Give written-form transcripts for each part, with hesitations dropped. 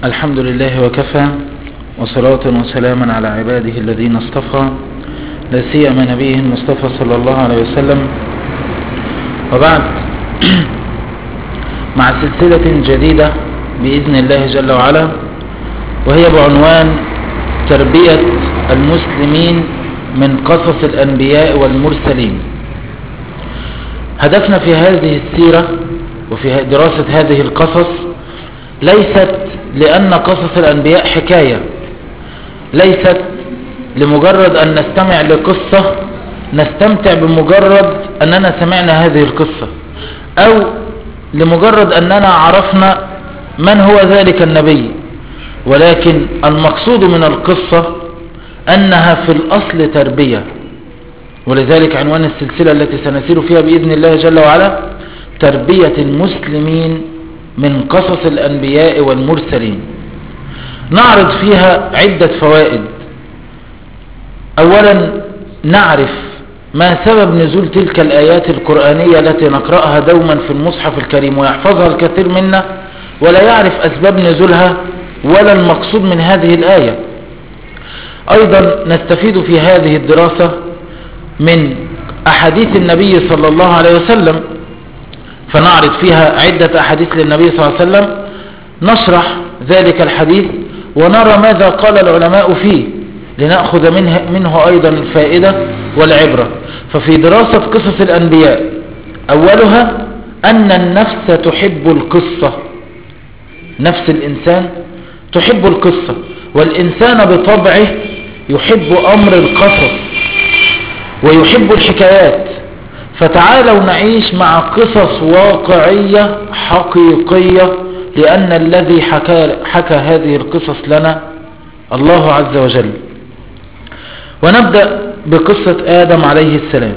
الحمد لله وكفى، وصلاة وسلاما على عباده الذين اصطفى، لا سيما نبيه المصطفى صلى الله عليه وسلم. وبعد، مع سلسلة جديدة بإذن الله جل وعلا، وهي بعنوان تربية المسلمين من قصص الأنبياء والمرسلين. هدفنا في هذه السيرة وفي دراسة هذه القصص ليست لأن قصص الأنبياء حكاية، ليست لمجرد أن نستمع لقصة نستمتع بمجرد أننا سمعنا هذه القصة، أو لمجرد أننا عرفنا من هو ذلك النبي، ولكن المقصود من القصة أنها في الأصل تربية. ولذلك عنوان السلسلة التي سنسير فيها بإذن الله جل وعلا تربية المسلمين من قصص الأنبياء والمرسلين. نعرض فيها عدة فوائد. أولا، نعرف ما سبب نزول تلك الآيات القرآنية التي نقرأها دوما في المصحف الكريم ويحفظها الكثير منا ولا يعرف أسباب نزولها ولا المقصود من هذه الآية. أيضا نستفيد في هذه الدراسة من أحاديث النبي صلى الله عليه وسلم، فنعرض فيها عدة أحاديث للنبي صلى الله عليه وسلم، نشرح ذلك الحديث ونرى ماذا قال العلماء فيه لنأخذ منه أيضا الفائدة والعبرة. ففي دراسة قصص الأنبياء أولها أن النفس تحب القصة، نفس الإنسان تحب القصة، والإنسان بطبعه يحب أمر القصص ويحب الحكايات. فتعالوا نعيش مع قصص واقعية حقيقية، لأن الذي حكى هذه القصص لنا الله عز وجل. ونبدأ بقصة آدم عليه السلام.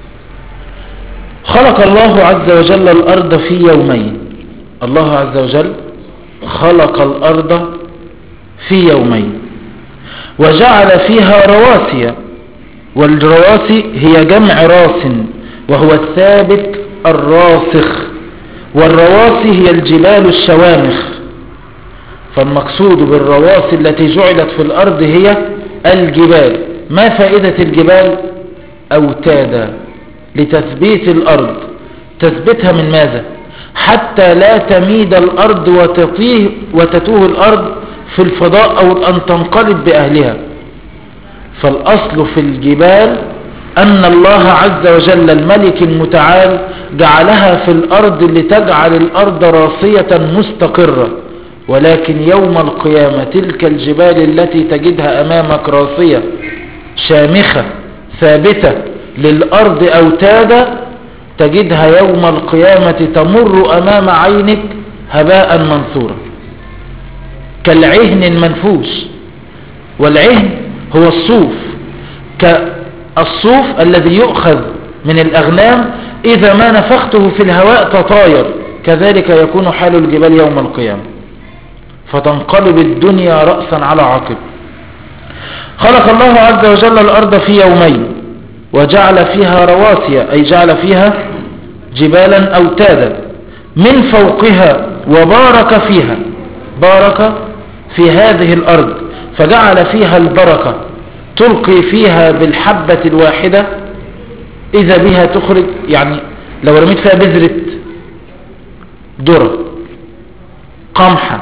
خلق الله عز وجل الأرض في يومين. الله عز وجل خلق الأرض في يومين وجعل فيها رواسي، والرواسي هي جمع راس وهو الثابت الراسخ، والرواسي هي الجبال الشوامخ. فالمقصود بالرواسي التي جعلت في الأرض هي الجبال. ما فائدة الجبال؟ أوتادا لتثبيت الأرض. تثبتها من ماذا؟ حتى لا تميد الأرض وتتوه الأرض في الفضاء أو أن تنقلب بأهلها. فالأصل في الجبال أن الله عز وجل الملك المتعال جعلها في الأرض لتجعل الأرض راسية مستقرة، ولكن يوم القيامة تلك الجبال التي تجدها أمامك راسية شامخة ثابتة للأرض أوتادا تجدها يوم القيامة تمر أمام عينك هباء منثورا كالعهن المنفوش. والعهن هو الصوف، كالصوف الذي يؤخذ من الأغنام إذا ما نفخته في الهواء تطاير، كذلك يكون حال الجبال يوم القيامة، فتنقلب الدنيا رأسا على عقب. خلق الله عز وجل الأرض في يومين وجعل فيها رواسي، أي جعل فيها جبالا أوتادا من فوقها، وبارك فيها، بارك في هذه الأرض فجعل فيها البركة، تلقي فيها بالحبة الواحدة إذا بها تخرج. يعني لو رميت فيها بذرة ذرة قمحة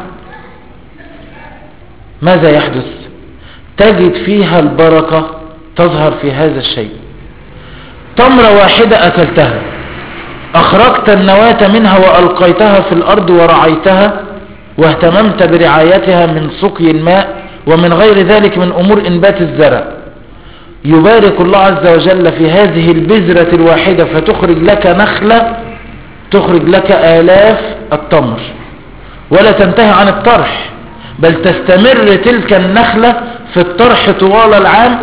ماذا يحدث؟ تجد فيها البركة تظهر في هذا الشيء. تمرة واحدة أكلتها، أخرجت النواة منها وألقيتها في الأرض ورعيتها واهتممت برعايتها من سقي الماء ومن غير ذلك من أمور إنبات الزرع، يبارك الله عز وجل في هذه البذرة الواحدة فتخرج لك نخلة تخرج لك آلاف التمر، ولا تنتهي عن الطرح، بل تستمر تلك النخلة في الطرح طوال العام،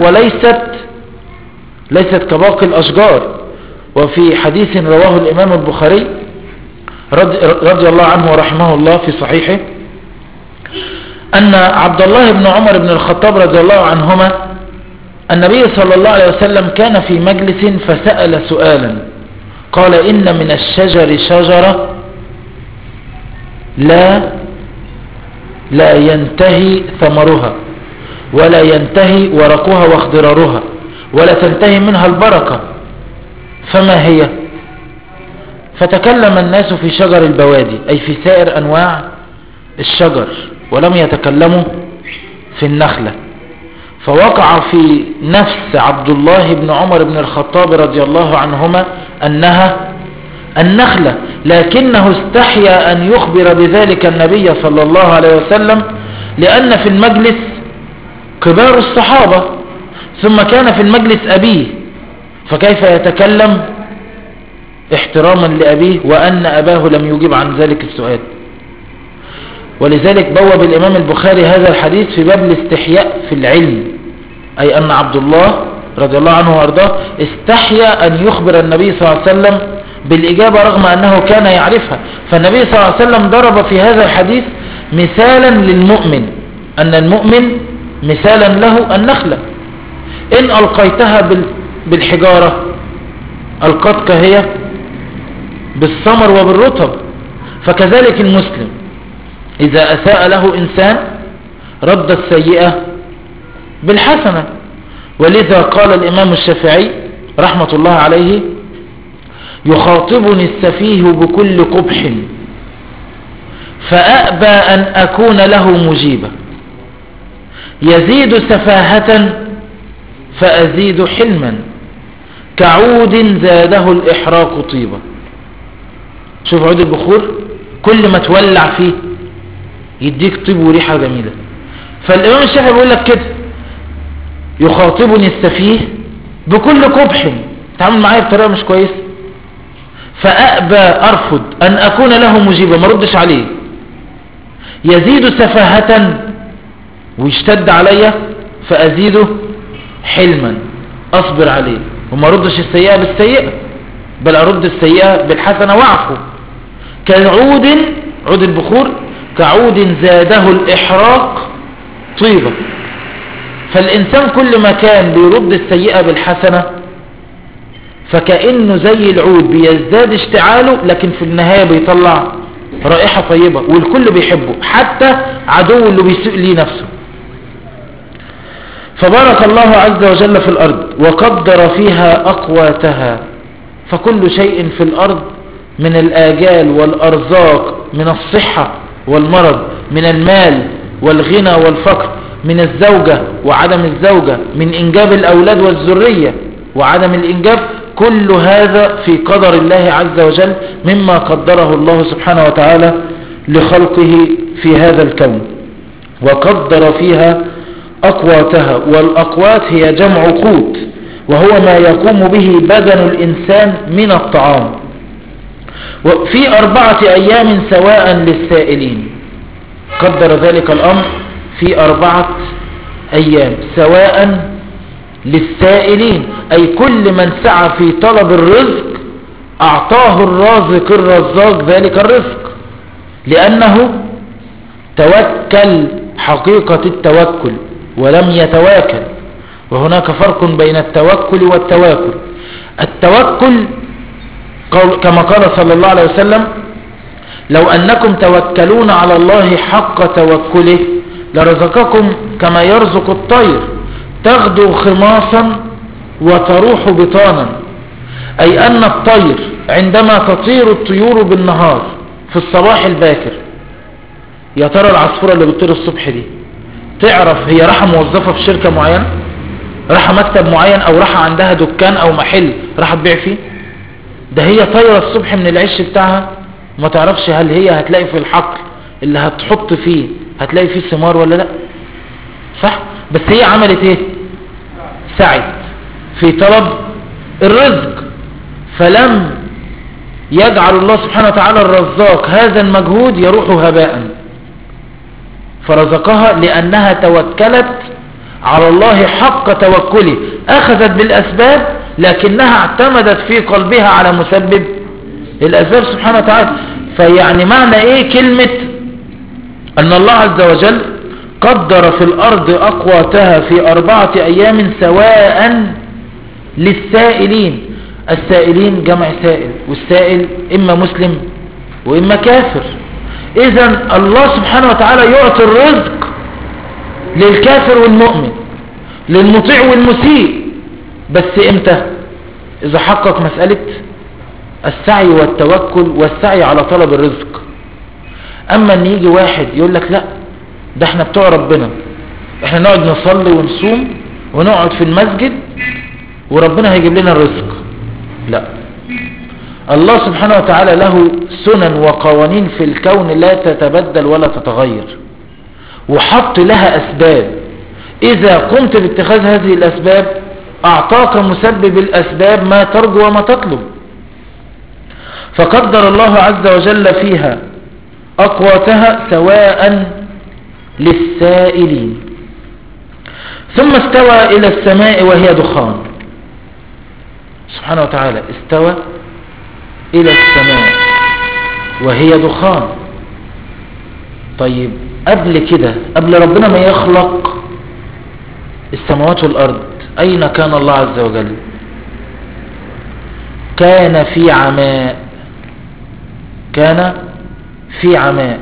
ليست كباقي الأشجار. وفي حديث رواه الإمام البخاري رضي الله عنه ورحمه الله في صحيحه أن عبد الله بن عمر بن الخطاب رضي الله عنهما النبي صلى الله عليه وسلم كان في مجلس فسأل سؤالا، قال: إن من الشجر شجرة لا لا ينتهي ثمرها ولا ينتهي ورقها واخضرارها ولا تنتهي منها البركة، فما هي؟ فتكلم الناس في شجر البوادي، أي في سائر أنواع الشجر، ولم يتكلموا في النخلة. فوقع في نفس عبد الله بن عمر بن الخطاب رضي الله عنهما أنها النخلة، لكنه استحيا أن يخبر بذلك النبي صلى الله عليه وسلم، لأن في المجلس كبار الصحابة، ثم كان في المجلس أبيه، فكيف يتكلم احتراما لأبيه وأن أباه لم يجيب عن ذلك السؤال؟ ولذلك بوب الإمام البخاري هذا الحديث في باب الاستحياء في العلم، أي أن عبد الله رضي الله عنه وأرضاه استحيا أن يخبر النبي صلى الله عليه وسلم بالإجابة رغم أنه كان يعرفها. فالنبي صلى الله عليه وسلم ضرب في هذا الحديث مثالا للمؤمن، أن المؤمن مثالا له النخلة، إن ألقيتها بالحجارة ألقتك هي بالثمر وبالرطب. فكذلك المسلم إذا أساء له إنسان رد السيئة بالحسنة. ولذا قال الإمام الشافعي رحمة الله عليه: يخاطبني السفيه بكل قبح فأأبى أن أكون له مجيبا، يزيد سفاهة فأزيد حلما، كعود زاده الإحراق طيبا. شوف عود البخور كل ما تولع فيه يديك طيب وريحة جميلة. فالإمام الشافعي بيقول لك كده: يخاطبني السفيه بكل قبح، تعامل معايا بطريقة مش كويسة، فأأبى أرفض أن أكون له مجيبا، ما ردش عليه، يزيد سفاهة ويشتد عليا فأزيده حلما، أصبر عليه وما ردش السيئة بالسيئة، بل أرد السيئة بالحسنة وأعفو. كعود، عود البخور كعود زاده الإحراق طيبة. فالإنسان كل ما كان بيرد السيئة بالحسنة فكأنه زي العود بيزداد اشتعاله، لكن في النهاية بيطلع رائحة طيبة والكل بيحبه، حتى عدو اللي بيسوء ليه نفسه. فبارك الله عز وجل في الأرض وقدر فيها أقواتها، فكل شيء في الأرض من الآجال والأرزاق، من الصحة والمرض، من المال والغنى والفقر، من الزوجة وعدم الزوجة، من إنجاب الأولاد والذرية وعدم الإنجاب، كل هذا في قدر الله عز وجل مما قدره الله سبحانه وتعالى لخلقه في هذا الكون. وقدر فيها أقواتها، والأقوات هي جمع قوت، وهو ما يقوم به بدن الإنسان من الطعام، وفي 4 أيام سواء للسائلين. قدر ذلك الأمر في 4 أيام سواء للسائلين، أي كل من سعى في طلب الرزق أعطاه الرازق الرزاق ذلك الرزق، لأنه توكل حقيقة التوكل ولم يتواكل. وهناك فرق بين التوكل والتواكل. التوكل كما قال صلى الله عليه وسلم: لو أنكم توكلون على الله حق توكله لرزقكم كما يرزق الطير تغدو خماصا وتروح بطانا، أي أن الطير عندما تطير الطيور بالنهار في الصباح الباكر، يا ترى العصفورة اللي بتطير الصبح دي تعرف هي راحة موظفة في شركة معينة، راحة مكتب معين، أو راحة عندها دكان أو محل راحة تبيع فيه؟ ده هي طايرة الصبح من العش بتاعها، ما تعرفش هل هي هتلاقي في الحقل اللي هتحط فيه هتلاقي فيه ثمار ولا لا، صح؟ بس هي عملت ايه؟ سعت في طلب الرزق، فلم يجعل الله سبحانه وتعالى الرزاق هذا المجهود يروح هباء، فرزقها لأنها توكلت على الله حق توكله، أخذت بالأسباب لكنها اعتمدت في قلبها على مسبب الأسباب سبحانه وتعالى. فيعني معنى ايه كلمة أن الله عز وجل قدر في الأرض أقواتها في 4 أيام سواء للسائلين؟ السائلين جمع سائل، والسائل إما مسلم وإما كافر. إذن الله سبحانه وتعالى يعطي الرزق للكافر والمؤمن، للمطيع والمسيء، بس إمتى؟ إذا حقق مسألة السعي والتوكل والسعي على طلب الرزق. أما أن يجي واحد يقول لك لا ده احنا بتوع ربنا، احنا نقعد نصلي ونصوم ونقعد في المسجد وربنا هيجيب لنا الرزق، لا، الله سبحانه وتعالى له سنن وقوانين في الكون لا تتبدل ولا تتغير، وحط لها أسباب، إذا قمت باتخاذ هذه الأسباب أعطاك مسبب الأسباب ما ترجو وما تطلب. فقدر الله عز وجل فيها أقواتها سواء للسائلين. ثم استوى إلى السماء وهي دخان، سبحانه وتعالى استوى إلى السماء وهي دخان. طيب قبل كده، قبل ربنا ما يخلق السماوات والأرض، أين كان الله عز وجل؟ كان في عماء، كان في عماء.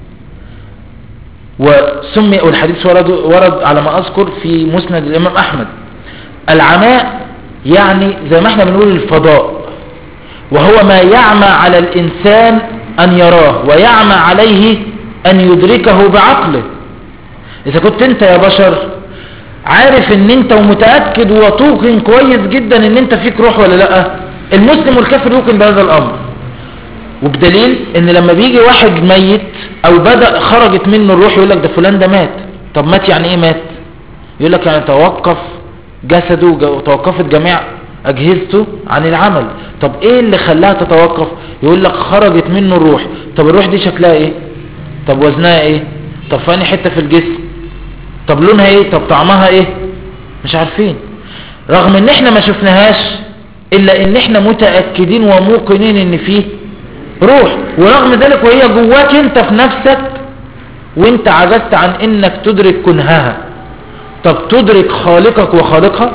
وسمي، والحديث ورد على ما أذكر في مسند الإمام أحمد، العماء يعني زي ما احنا بنقول الفضاء، وهو ما يعمى على الإنسان أن يراه ويعمى عليه أن يدركه بعقله. إذا كنت أنت يا بشر عارف ان انت ومتأكد وتوقن كويس جدا ان انت فيك روح ولا لا، المسلم والكافر يوقن بهذا الامر. وبدليل ان لما بيجي واحد ميت او بدأ خرجت منه الروح يقول لك ده فلان ده مات. طب مات يعني ايه مات؟ يقول لك يعني توقف جسده وتوقفت جميع اجهزته عن العمل. طب ايه اللي خلاها تتوقف؟ يقول لك خرجت منه الروح. طب الروح دي شكلها ايه؟ طب وزنها ايه؟ طب فاني حتة في الجسم؟ طب لونها ايه؟ طب طعمها ايه؟ مش عارفين، رغم ان احنا ما شفناهاش، الا ان احنا متأكدين وموقنين ان فيه روح. ورغم ذلك وهي جواك انت في نفسك وانت عجزت عن انك تدرك كنهها. طب تدرك خالقك وخالقها؟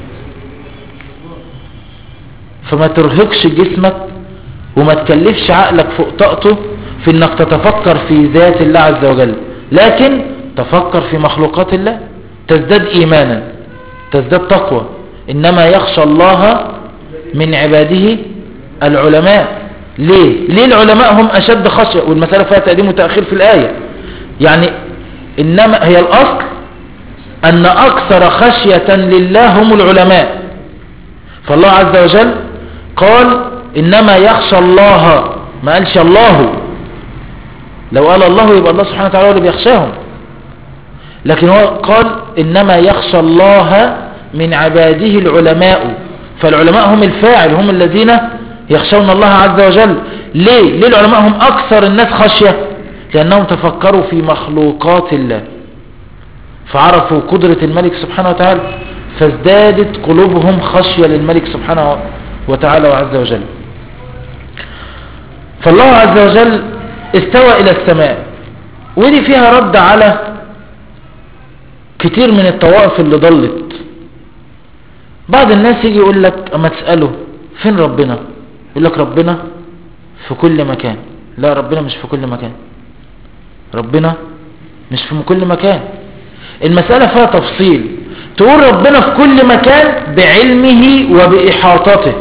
فما ترهقش جسمك وما تكلفش عقلك فوق طاقته في انك تتفكر في ذات الله عز وجل، لكن تفكر في مخلوقات الله، تزداد ايمانا، تزداد تقوى. انما يخشى الله من عباده العلماء. ليه العلماء هم اشد خشية؟ والمسألة فيها تقديم وتأخير في الآية. يعني انما هي الاصل ان اكثر خشية لله هم العلماء. فالله عز وجل قال انما يخشى الله، ما قالش الله. لو قال الله يبقى الله سبحانه وتعالى هو اللي بيخشاهم، لكن هو قال إنما يخشى الله من عباده العلماء. فالعلماء هم الفاعل، هم الذين يخشون الله عز وجل. ليه العلماء هم أكثر الناس خشية؟ لأنهم تفكروا في مخلوقات الله فعرفوا قدرة الملك سبحانه وتعالى، فازدادت قلوبهم خشية للملك سبحانه وتعالى وعز وجل. فالله عز وجل استوى إلى السماء، ودي فيها رد على كتير من الطوائف اللي ضلت. بعض الناس يجي يقول لك اما تسأله فين ربنا، يقول لك ربنا في كل مكان. لا، ربنا مش في كل مكان، ربنا مش في كل مكان. المسألة فيها تفصيل. تقول ربنا في كل مكان بعلمه وبإحاطته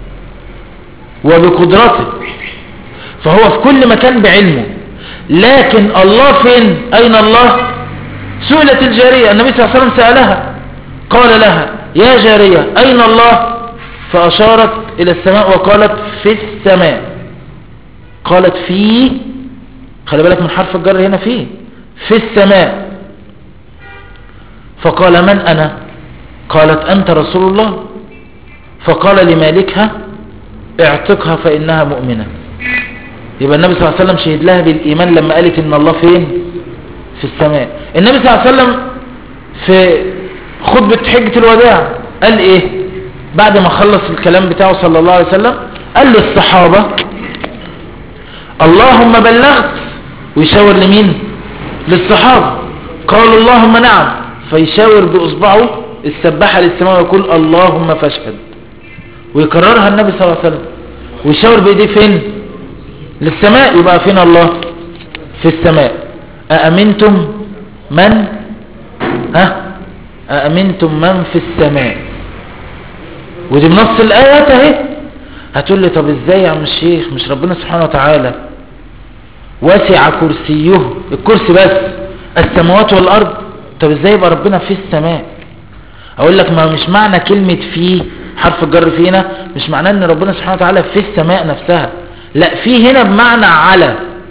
وبقدرته، فهو في كل مكان بعلمه. لكن الله فين؟ أين الله؟ سئلت الجارية، النبي صلى الله عليه وسلم سألها قال لها يا جارية أين الله؟ فأشارت إلى السماء وقالت في السماء. قالت في، خلي بالك من حرف الجر هنا، في السماء. فقال من أنا؟ قالت أنت رسول الله. فقال لمالكها اعتقها فإنها مؤمنة. يبقى النبي صلى الله عليه وسلم شهد لها بالإيمان لما قالت إن الله فين؟ في السماء. النبي صلى الله عليه وسلم في خطبة حجة الوداع قال إيه بعد ما خلص الكلام بتاعه صلى الله عليه وسلم؟ قال للصحابة اللهم بلغت، ويشاور لمين؟ للصحابة. قالوا اللهم نعم، فيشاور بأصبعه السباحة للسماء ويقول اللهم فاشهد، ويكررها النبي صلى الله عليه وسلم، ويشاور بإيديه فين؟ للسماء. يبقى فين الله؟ في السماء. أأمنتم من أأمنتم من في السماء، ودي بنص الآيات اهي. هتقول لي طب ازاي يا عم الشيخ؟ مش ربنا سبحانه وتعالى وسع كرسيه، الكرسي بس، السماوات والأرض؟ طب ازاي يبقى ربنا في السماء؟ اقول لك ما مش معنى كلمة في حرف الجر فينا مش معناه ان ربنا سبحانه وتعالى في السماء نفسها، لا، في هنا بمعنى على.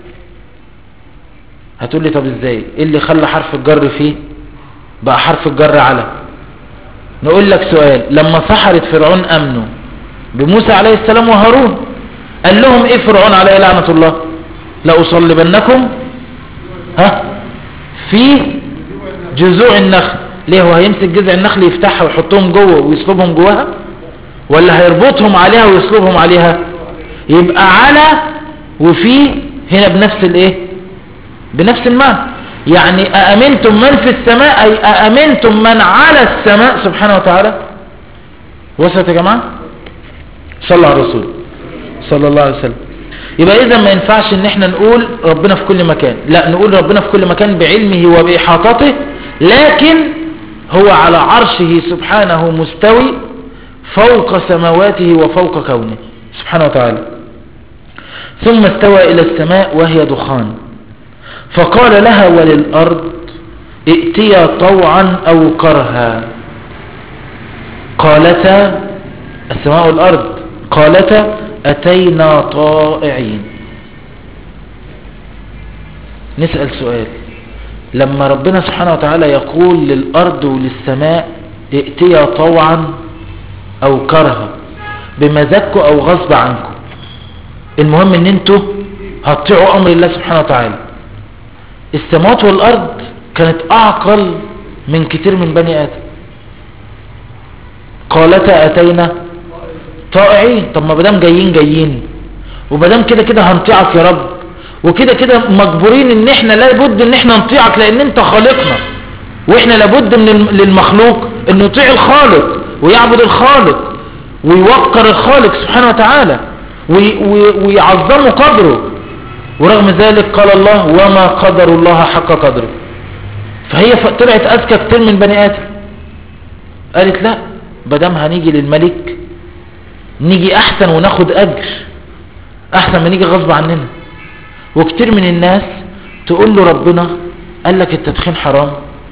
هتقول لي طب ازاي؟ ايه اللي خلى حرف الجر فيه بقى حرف الجر على؟ نقول لك سؤال. لما سحرة فرعون امنوا بموسى عليه السلام وهارون، قال لهم ايه فرعون عليه لعنة الله؟ لأصلبنكم في جذوع النخل. ليه؟ هو هيمسك جذع النخل يفتحها ويحطهم جوه ويصلبهم جواها، ولا هيربطهم عليها ويصلبهم عليها؟ يبقى على وفي هنا بنفس الايه، بنفس المعنى. يعني أأمنتم من في السماء أي أأمنتم من على السماء سبحانه وتعالى. وصلت يا جماعة؟ صلى على الرسول صلى الله عليه وسلم. يبقى إذا ما ينفعش ان احنا نقول ربنا في كل مكان، لا، نقول ربنا في كل مكان بعلمه وبإحاطته، لكن هو على عرشه سبحانه مستوي فوق سماواته وفوق كونه سبحانه وتعالى. ثم استوى إلى السماء وهي دخان، فقال لها وللأرض ائتيا طوعا أو كرها، قالتا، السماء والأرض قالتا أتينا طائعين. نسأل سؤال. لما ربنا سبحانه وتعالى يقول للأرض وللسماء ائتيا طوعا أو كرها، بمزاجكم أو غصب عنكم، المهم ان انتوا هتطيعوا أمر الله سبحانه وتعالى. السماوات والأرض كانت أعقل من كتير من بني آدم. قالتا أتينا طائعين. طب ما بدام جايين وبدام كده كده هنطيعك يا رب، وكده كده مجبورين ان احنا لابد ان احنا نطيعك لان انت خالقنا، واحنا لابد من للمخلوق انه يطيع الخالق ويعبد الخالق ويوقر الخالق سبحانه وتعالى ويعظمه قدره. ورغم ذلك قال الله وما قدر الله حق قدره. فهي طلعت اذكى كتير من بني ادم. قالت لا، بدام هنيجي للملك نيجي احسن وناخد اجر احسن ما نيجي غصب عننا. وكتير من الناس تقول له ربنا قال لك التدخين حرام،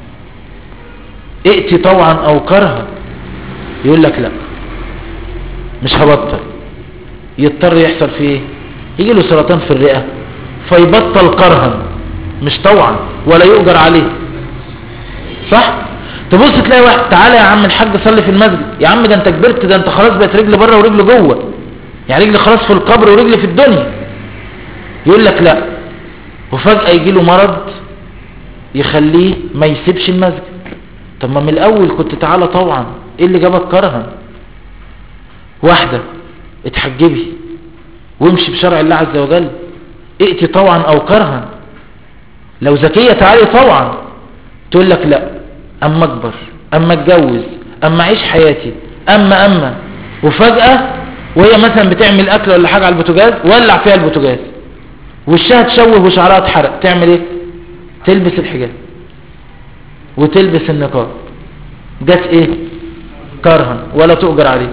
ائتي طوعا او كرها، يقول لك لا مش هبطل. يضطر يحصل فيه ايه؟ يجي له سرطان في الرئة فيبطل كرها مش طوعا ولا يؤجر عليه. صح؟ تبص تلاقي واحد تعالى يا عم الحاج صلي في المسجد، يا عم ده انت كبرت، ده انت خلاص بقت رجل بره ورجل جوه، يعني رجل خلاص في القبر ورجل في الدنيا. يقول لك لا، وفجأة يجي له مرض يخليه ما يسيبش المسجد. طب ما من الاول كنت تعالى طوعا، ايه اللي جابك كرها؟ واحدة اتحجبي وامشي بشرع الله عز وجل، ائتي طوعا او كرها. لو ذكية تعالي طوعا، تقول لك لا، اما اكبر، اما اتجوز، اما اعيش حياتي، اما وفجأة وهي مثلا بتعمل اكل ولا حاجة على البوتاجاز ولع فيها البوتاجاز وشها تشوه وشعرها اتحرق، تعمل ايه؟ تلبس الحجاب وتلبس النقاب. جت ايه؟ كرها ولا تؤجر عليه.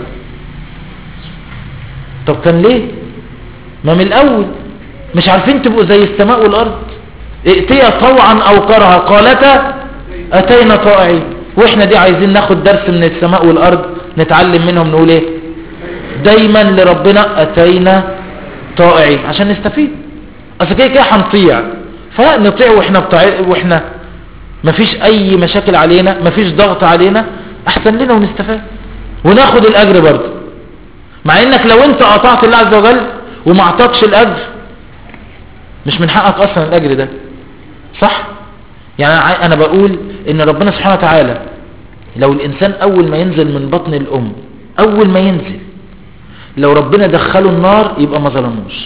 طب كان ليه؟ ما من الاول مش عارفين تبقوا زي السماء والارض؟ ائتيا طوعا او كرها قالتا اتينا طائعين. واحنا دي عايزين ناخد درس من السماء والارض نتعلم منهم، نقول ايه دايما لربنا؟ اتينا طائعين عشان نستفيد. اصل كده كده هنطيع، فنطيع واحنا مفيش اي مشاكل علينا، مفيش ضغط علينا، احسن لنا ونستفاد وناخد الاجر برضه. مع انك لو انت قطعت الله عز وجل وما اعطاكش الاجر مش من حقك اصلا الاجر ده. صح؟ يعني انا بقول ان ربنا سبحانه وتعالى لو الانسان اول ما ينزل من بطن الام، اول ما ينزل لو ربنا دخله النار يبقى ما ظلموش.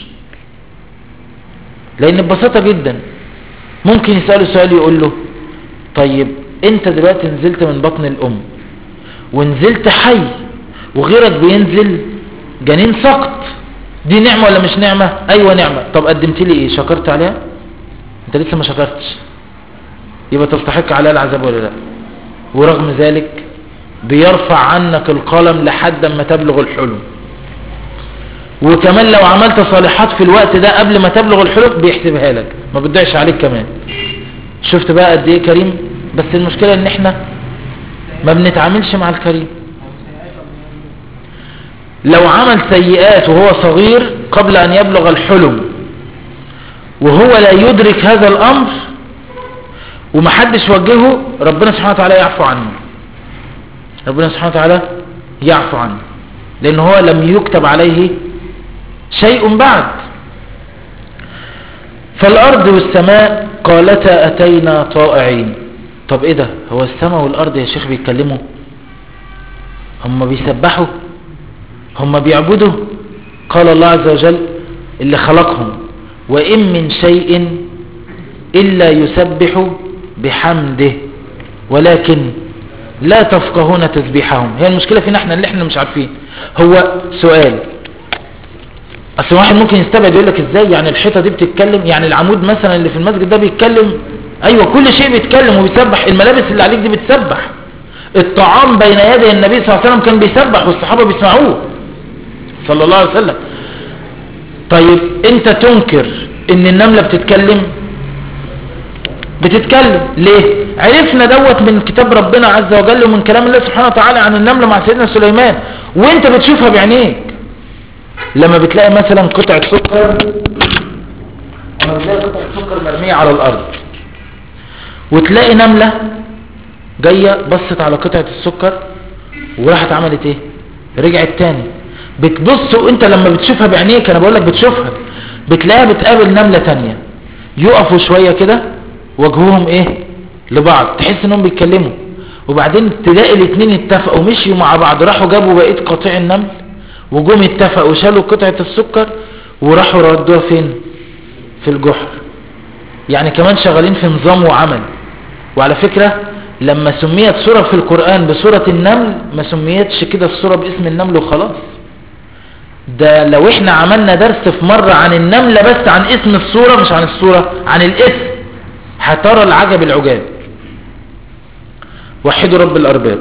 لان ببساطة جدا ممكن يسأله سؤال يقول له طيب انت دلوقتي نزلت من بطن الام ونزلت حي وغيرك بينزل جنين سقط، دي نعمة ولا مش نعمة؟ ايوه نعمة. طب قدمت لي ايه؟ شكرت عليها؟ انت لسه ما شكرتش، يبقى تستحق عليها العذاب ولا لا؟ ورغم ذلك بيرفع عنك القلم لحد ما تبلغ الحلم. وكمان لو عملت صالحات في الوقت ده قبل ما تبلغ الحلم بيحسبها لك، ما بتضيعش عليك كمان. شفت بقى قد ايه كريم؟ بس المشكلة ان احنا ما بنتعاملش مع الكريم. لو عمل سيئات وهو صغير قبل ان يبلغ الحلم وهو لا يدرك هذا الامر ومحدش وجهه، ربنا سبحانه وتعالى يعفو عنه. ربنا سبحانه وتعالى يعفو عنه لان هو لم يكتب عليه شيء بعد. فالارض والسماء قالتا اتينا طائعين. طب ايه ده؟ هو السماء والارض يا شيخ بيتكلموا؟ هم بيسبحوا؟ هم بيعبدوا؟ قال الله عز وجل اللي خلقهم وإن من شيء إلا يسبح بحمده ولكن لا تفقهون تسبيحهم. هي المشكلة فينا احنا اللي احنا مش عارفين. هو سؤال، اصل واحد ممكن يستبعد يقول لك ازاي يعني الحيطة دي بتتكلم؟ يعني العمود مثلا اللي في المسجد ده بيتكلم؟ ايوه كل شيء بيتكلم وبيسبح. الملابس اللي عليك دي بتسبح. الطعام بين يدي النبي صلى الله عليه وسلم كان بيسبح والصحابة بيسمعوه صلى الله عليه وسلم. طيب انت تنكر ان النملة بتتكلم؟ بتتكلم. ليه؟ عرفنا دوت من كتاب ربنا عز وجل ومن كلام الله سبحانه وتعالى عن النملة مع سيدنا سليمان، وانت بتشوفها بعينيك. لما بتلاقي مثلا قطعة سكر، لما بتلاقي قطعة سكر مرمية على الارض وتلاقي نملة جاية بصت على قطعة السكر وراحت عملت ايه؟ رجعت تاني. بتبص وانت لما بتشوفها بعينيك، انا بقولك بتشوفها، بتلاقيها بتقابل نملة تانية، يقفوا شوية كده وجهوهم ايه لبعض، تحس انهم بيتكلموا، وبعدين تلاقي الاثنين اتفقوا مشيوا مع بعض، راحوا جابوا بقية قطيع النمل وجوم اتفقوا وشالوا قطعة السكر وراحوا ردوها فين؟ في الجحر. يعني كمان شغالين في نظام وعمل. وعلى فكرة لما سميت سورة في القرآن بسورة النمل ما سميتش كده السورة باسم النمل وخلاص. ده لو احنا عملنا درس في مرة عن النملة بس عن اسم السورة، مش عن السورة، عن الاسم، هترى العجب العجاب. وحدوا رب الأرباب.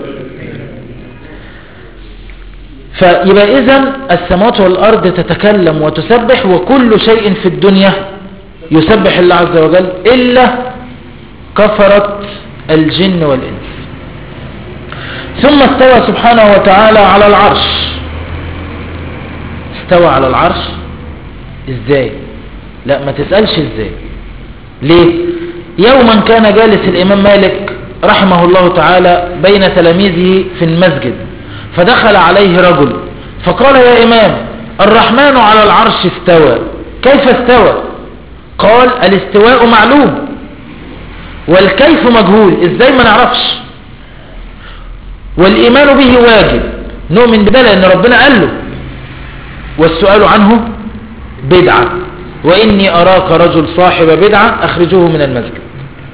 فيبقى إذن السماوات والأرض تتكلم وتسبح، وكل شيء في الدنيا يسبح الله عز وجل إلا كفرت الجن والإنس. ثم استوى سبحانه وتعالى على العرش. استوى على العرش ازاي؟ لا ما تسألش ازاي. ليه؟ يوما كان جالس الإمام مالك رحمه الله تعالى بين تلاميذه في المسجد، فدخل عليه رجل فقال يا إمام الرحمن على العرش استوى، كيف استوى؟ قال الاستواء معلوم والكيف مجهول، ازاي ما نعرفش، والإيمان به واجب، نؤمن بده لأن ربنا قال له، والسؤال عنه بدعة، وإني أراك رجل صاحب بدعة أخرجوه من المسجد.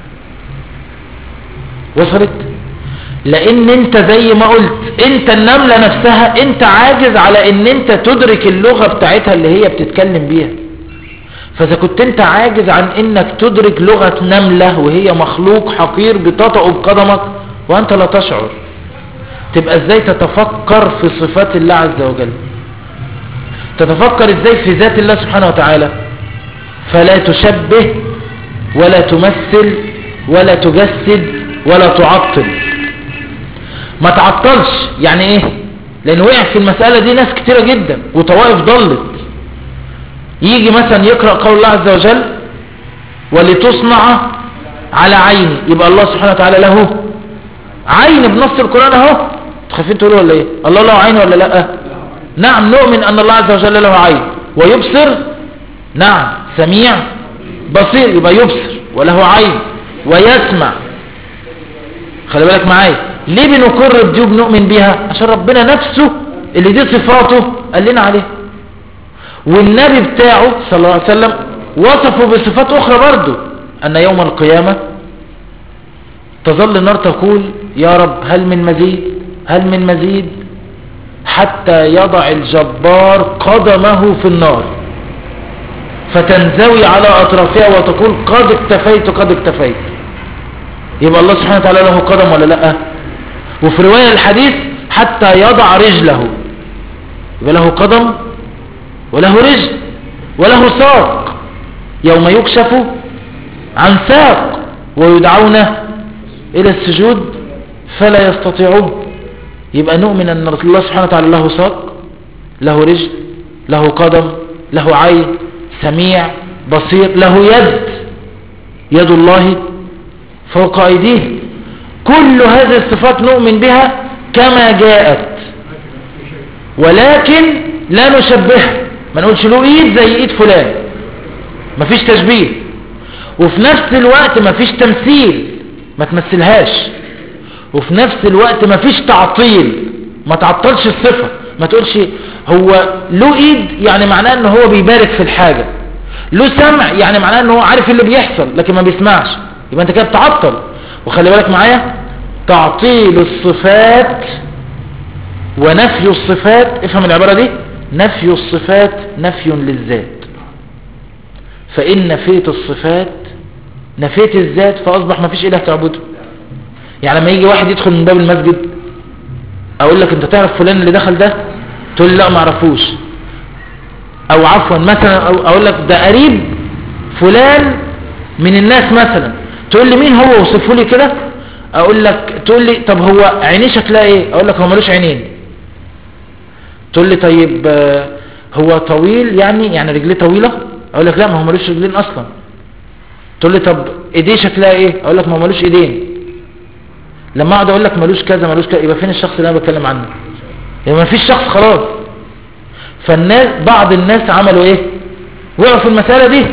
وصلت؟ لأن انت زي ما قلت انت النملة نفسها انت عاجز على ان انت تدرك اللغة بتاعتها اللي هي بتتكلم بيها. فإذا كنت انت عاجز عن انك تدرك لغة نملة وهي مخلوق حقير بتطأ بقدمك وانت لا تشعر، تبقى ازاي تتفكر في صفات الله عز وجل؟ تتفكر ازاي في ذات الله سبحانه وتعالى؟ فلا تشبه ولا تمثل ولا تجسد ولا تعطل. ما تعطلش. يعني ايه؟ لان وقع في المسألة دي ناس كتيرة جدا وطوائف ضلت. يجي مثلا يقرأ قول الله عز وجل ولتصنع على عيني، يبقى الله سبحانه وتعالى له عين بنص القرآن اهو. تخافين تقولوا ولا ايه؟ الله له عين ولا لا؟ نعم نؤمن ان الله عز وجل له عين ويبصر، نعم سميع بصير، يبقى يبصر وله عين ويسمع. خلي بالك معايا، ليه بنقر بدي وبنؤمن بيها؟ عشان ربنا نفسه اللي دي صفاته قال لنا عليه، والنبي بتاعه صلى الله عليه وسلم وصفه بصفات اخرى برضه، ان يوم القيامة تظل النار تقول يا رب هل من مزيد هل من مزيد، حتى يضع الجبار قدمه في النار فتنزوي على أطرافها وتقول قد اكتفيت قد اكتفيت. يبقى الله سبحانه وتعالى له قدم ولا لا؟ وفي رواية الحديث حتى يضع رجله، يبقى له قدم وله رجل وله ساق، يوم يكشف عن ساق ويدعون إلى السجود فلا يستطيعون. يبقى نؤمن أن الله سبحانه وتعالى له ساق، له رجل، له قدم، له عين، سميع، بصير، له يد، يد الله فوق أيديه. كل هذه الصفات نؤمن بها كما جاءت، ولكن لا نشبهها، ما نقولش له ايد زي ايد فلان، مفيش تشبيه. وفي نفس الوقت مفيش تمثيل، ما تمثلهاش. وفي نفس الوقت مفيش تعطيل، ما تعطلش الصفة، ما تقولش هو له ايد يعني معناه ان هو بيبارك في الحاجة، له سمع يعني معناه ان هو عارف اللي بيحصل لكن ما بيسمعش، يبقى انت كده بتعطل. وخلي بالك معايا، تعطيل الصفات ونفي الصفات، افهم العبارة دي، نفي الصفات نفي للذات. فإن نفيت الصفات نفيت الذات، فأصبح ما فيش إله تعبده. يعني لما يجي واحد يدخل من باب المسجد أقول لك أنت تعرف فلان اللي دخل ده؟ تقول لي لا ما اعرفوش. أو عفوا مثلا أقول لك ده قريب فلان من الناس مثلا، تقول لي مين هو وصفه لي كده؟ اقول لك، تقول لي طب هو عينيه شكلها ايه؟ اقول لك هو ملوش عينين. تقول لي طيب هو طويل يعني رجليه طويلة؟ اقول لك لا ما هو ملوش رجلين اصلا. تقول لي طب ايديه شكلها ايه؟ اقول لك ما هو ملوش ايدين. لما اقعد اقول لك ملوش كذا ملوش كذا، يبقى فين الشخص اللي انا بتكلم عنه؟ يبقى ما فيش شخص خلاص. فالناس، بعض الناس عملوا ايه؟ وقعوا في المسألة دي،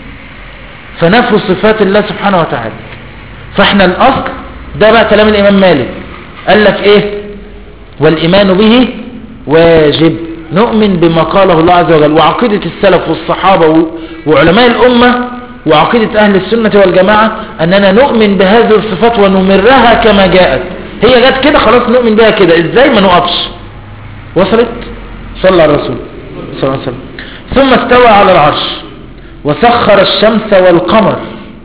فنفوا صفات الله سبحانه وتعالى. فاحنا الاصل ده بقى كلام الامام مالك، قال لك ايه؟ والايمان به واجب، نؤمن بما قاله الله عز وجل. وعقيدة السلف والصحابة وعلماء الامة وعقيدة اهل السنة والجماعة اننا نؤمن بهذه الصفات ونمرها كما جاءت. هي جت كده خلاص نؤمن بها كده، ازاي؟ ما نقفش. وصلت؟ صلى على الرسول صلى الله عليه وسلم. ثم استوى على العرش وسخر الشمس والقمر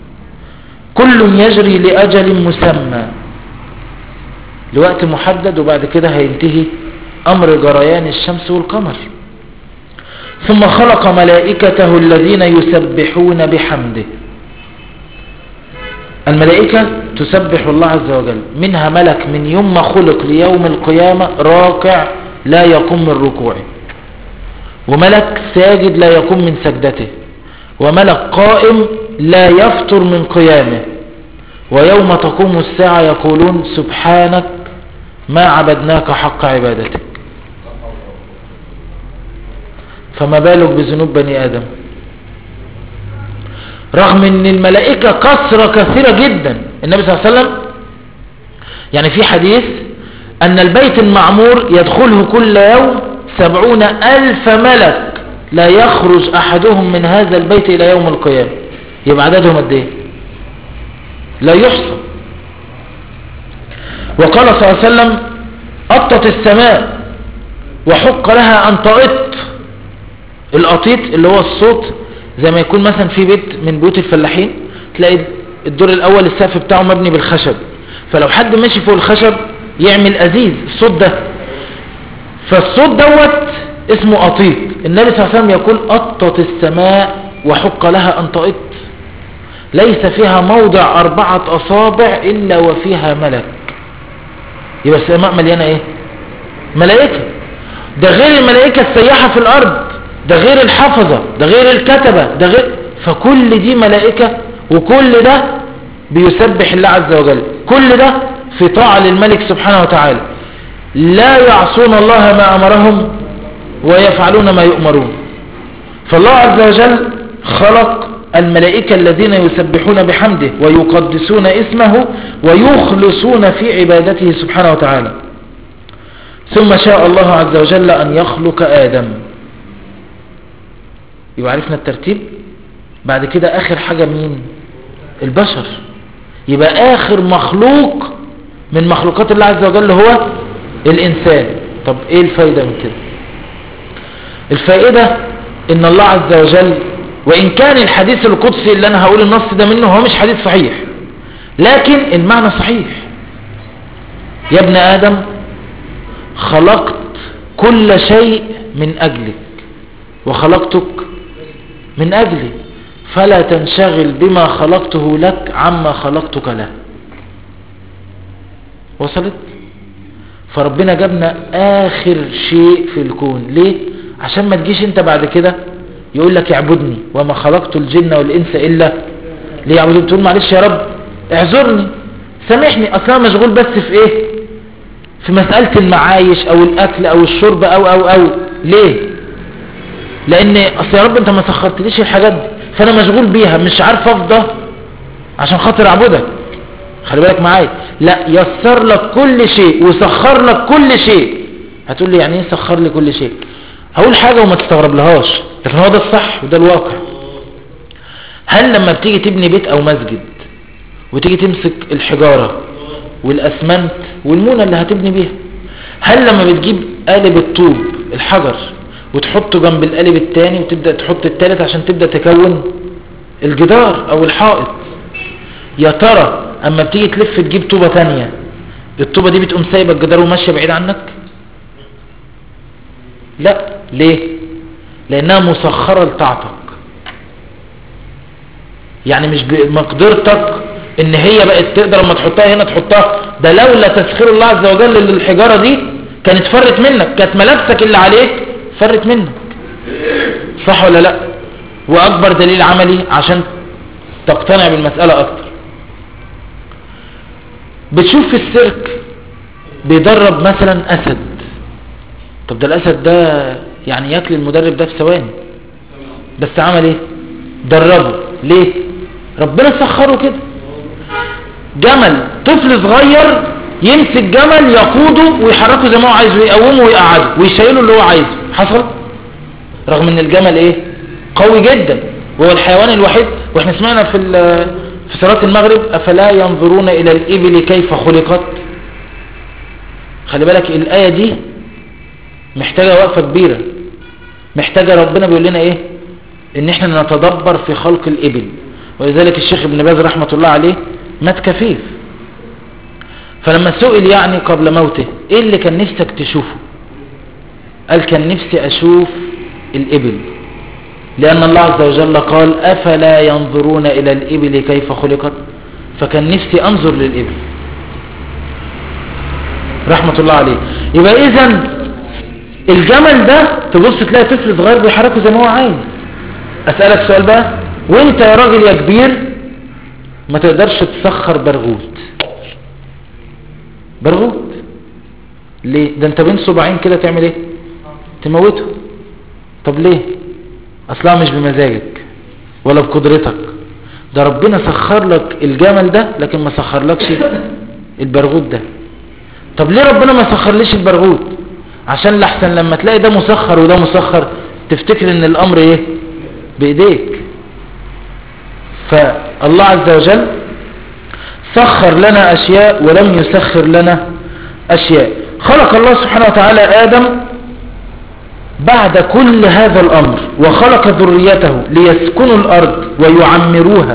كل يجري لأجل مسمى، لوقت محدد، وبعد كده هينتهي أمر جريان الشمس والقمر. ثم خلق ملائكته الذين يسبحون بحمده. الملائكة تسبح الله عز وجل، منها ملك من يوم ما خلق ليوم القيامة راكع لا يقوم من ركوعه، وملك ساجد لا يقوم من سجدته، وملك قائم لا يفتر من قيامه. ويوم تقوم الساعة يقولون سبحانك ما عبدناك حق عبادتك. فما بالك بذنوب بني آدم؟ رغم ان الملائكة كثرة كثيرة جدا. النبي صلى الله عليه وسلم يعني في حديث ان البيت المعمور يدخله كل يوم 70,000 ملك لا يخرج احدهم من هذا البيت الى يوم القيامة. يبقى عددهم قد ايه؟ لا يحصى. وقال صلى الله عليه وسلم أطت السماء وحق لها أن تأط. الأطيط اللي هو الصوت، زي ما يكون مثلا في بيت من بيوت الفلاحين تلاقي الدور الأول السقف بتاعه مبني بالخشب، فلو حد ماشي فوق الخشب يعمل أزيز الصوت ده، فالصوت دوت اسمه أطيط. النبي صلى الله عليه وسلم يقول أطت السماء وحق لها أن تأط، ليس فيها موضع 4 أصابع إلا وفيها ملك. يبقى السماء مليانة ايه؟ ملائكة. ده غير الملائكة السياحة في الأرض، ده غير الحفظة، ده غير الكتبة، ده غير، فكل دي ملائكة، وكل ده بيسبح الله عز وجل. كل ده في طاعة للملك سبحانه وتعالى، لا يعصون الله ما أمرهم ويفعلون ما يؤمرون. فالله عز وجل خلق الملائكة الذين يسبحون بحمده ويقدسون اسمه ويخلصون في عبادته سبحانه وتعالى. ثم شاء الله عز وجل أن يخلق آدم. يبقى عرفنا الترتيب. بعد كده آخر حاجة مين؟ البشر. يبقى آخر مخلوق من مخلوقات الله عز وجل هو الإنسان. طب إيه الفايدة من كده؟ الفائدة إن الله عز وجل وإن كان الحديث القدسي اللي أنا هقول النص ده منه هو مش حديث صحيح، لكن المعنى صحيح. يا ابن آدم خلقت كل شيء من أجلك وخلقتك من أجلي، فلا تنشغل بما خلقته لك عما خلقتك له. وصلت؟ فربنا جابنا آخر شيء في الكون ليه؟ عشان ما تجيش انت بعد كده يقول لك اعبدني وما خلقت الجن والإنس إلا ليعبدون، تقول معلش يا رب اعذرني سامحني اصلا مشغول بس في ايه؟ في مسألة المعايش او الاكل او الشرب او ليه؟ لان اصل يا رب انت ما سخرتليش الحاجات دي فانا مشغول بيها مش عارف افضى عشان خاطر اعبدك. خلي بالك معايا، لا يسر لك كل شيء وسخر لك كل شيء. هتقول لي يعني ايه سخر لي كل شيء؟ هقول حاجة وما تستغرب لهاش لكن هو ده الصح وده الواقع. هل لما بتيجي تبني بيت او مسجد وتيجي تمسك الحجارة والاسمنت والمونة اللي هتبني بيها، هل لما بتجيب قالب الطوب الحجر وتحطه جنب القالب التاني وتبدأ تحط التالت عشان تبدأ تكون الجدار او الحائط، يا ترى اما بتيجي تلف تجيب طوبة تانية الطوبة دي بتقوم سايبة الجدار وماشية بعيد عنك؟ لا. ليه؟ لانها مسخرة لطاعتك. يعني مش بمقدرتك ان هي بقت تقدر لما تحطها هنا تحطها، ده لولا تسخير الله عز وجل للحجارة دي كانت فرت منك، كانت ملابسك اللي عليك فرت منك. صح ولا لا؟ واكبر دليل عملي عشان تقتنع بالمسألة اكتر، بتشوف في السيرك بيدرب مثلا اسد. طب ده الاسد ده يعني ياكل المدرب ده في ثواني، بس عمل ايه؟ دربه. ليه؟ ربنا سخره كده. جمل طفل صغير يمسك جمل يقوده ويحركه زي ما هو عايزه ويقومه ويقعده ويشيله اللي هو عايزه. حصل؟ رغم ان الجمل ايه؟ قوي جدا وهو الحيوان الوحيد. واحنا سمعنا في صلاة المغرب افلا ينظرون الى الابل كيف خلقت. خلي بالك الآية دي محتاجة وقفة كبيرة، محتاجة ربنا بيقول لنا ايه؟ ان احنا نتدبر في خلق الابل. ولذلك الشيخ ابن باز رحمة الله عليه مات كفيف، فلما سئل يعني قبل موته ايه اللي كان نفسك تشوفه؟ قال كان نفسي اشوف الابل، لان الله عز وجل قال افلا ينظرون الى الابل كيف خلقت، فكان نفسي انظر للابل رحمة الله عليه. يبقى اذا الجمل ده تبص تلاقي طفل صغير بيحركه زي ما هو عايز. اسألك سؤال بقى، وانت يا راجل يا كبير ما تقدرش تسخر برغوت. برغوت ليه؟ ده انت بين صباعين كده تعمل ايه؟ تموته. طب ليه؟ اصلا مش بمزاجك ولا بقدرتك، ده ربنا سخر لك الجمل ده لكن ما سخر لكش البرغوت ده. طب ليه ربنا ما سخر ليش البرغوت؟ عشان لحسن لما تلاقي ده مسخر وده مسخر تفتكر ان الامر ايه؟ بايديك. فالله عز وجل سخر لنا اشياء ولم يسخر لنا اشياء. خلق الله سبحانه وتعالى ادم بعد كل هذا الامر وخلق ذريته ليسكنوا الارض ويعمروها،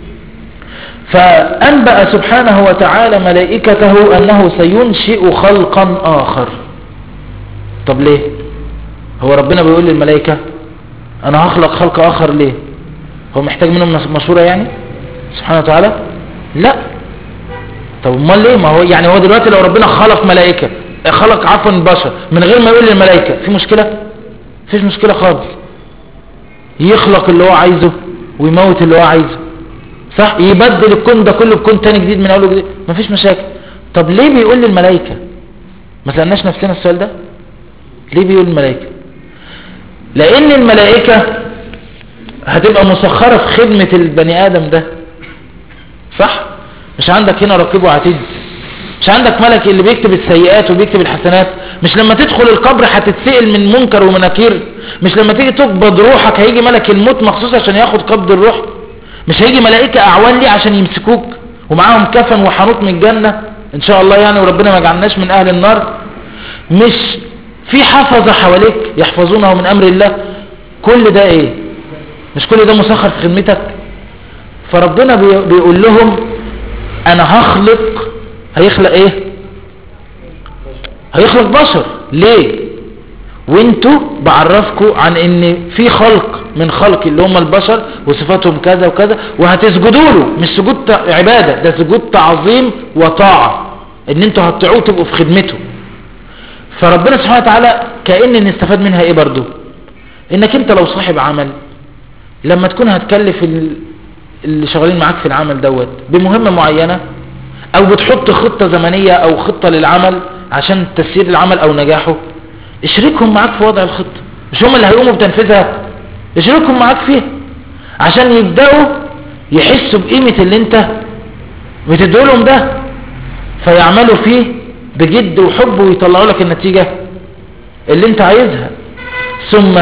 فانبأ سبحانه وتعالى ملائكته انه سينشئ خلقا اخر. طب ليه؟ هو ربنا بيقول للملائكة انا هخلق خلق اخر ليه؟ هو محتاج منهم مشورة يعني سبحانه وتعالى؟ لا. طب امال ليه؟ ما هو يعني هو دلوقتي لو ربنا خلق ملائكة خلق عفوا بشر من غير ما يقول للملائكة في مشكلة؟ فيش مشكلة خالص. يخلق اللي هو عايزه ويموت اللي هو عايزه، صح؟ يبدل الكون ده كله بكون تاني جديد من اول وجديد، مفيش مشاكل. طب ليه بيقول للملائكة؟ ما سألناش نفسنا السؤال ده؟ ليه بيقول للملائكة؟ لان الملائكة هتبقى مسخرة في خدمة البني ادم ده، صح؟ مش عندك هنا رقيب وعتيد؟ مش عندك ملك اللي بيكتب السيئات وبيكتب الحسنات؟ مش لما تدخل القبر هتتسئل من منكر ومناكير؟ مش لما تيجي تقبض روحك هيجي ملك الموت مخصوص عشان ياخد قبض الروح؟ مش هيجي ملائكة اعوان لي عشان يمسكوك ومعاهم كفن وحنوط من الجنة ان شاء الله يعني، وربنا ما جعلناش من اهل النار؟ مش في حفظة حواليك يحفظونه من امر الله؟ كل ده ايه؟ مش كل ده مسخر في خدمتك؟ فربنا بيقول لهم انا هيخلق ايه؟ هيخلق بشر. ليه؟ وانتوا بعرفكم عن ان في خلق من خلق اللي هم البشر وصفاتهم كذا وكذا، وهتسجدوا له. مش سجود عبادة، ده سجود تعظيم وطاعة، ان انتوا هتطيعوه تبقوا في خدمته. فربنا سبحانه وتعالى كأن نستفاد منها ايه برضو؟ انك انت لو صاحب عمل، لما تكون هتكلف اللي شغالين معاك في العمل دوت بمهمة معينة، او بتحط خطة زمنية او خطة للعمل عشان تسيير العمل او نجاحه، اشركهم معاك في وضع الخطة. مش هم اللي هيقوموا بتنفيذها، اشركهم معاك فيها عشان يبدأوا يحسوا بقيمة اللي انت بتدولهم ده، فيعملوا فيه بجد وحب ويطلعوا لك النتيجة اللي انت عايزها. ثم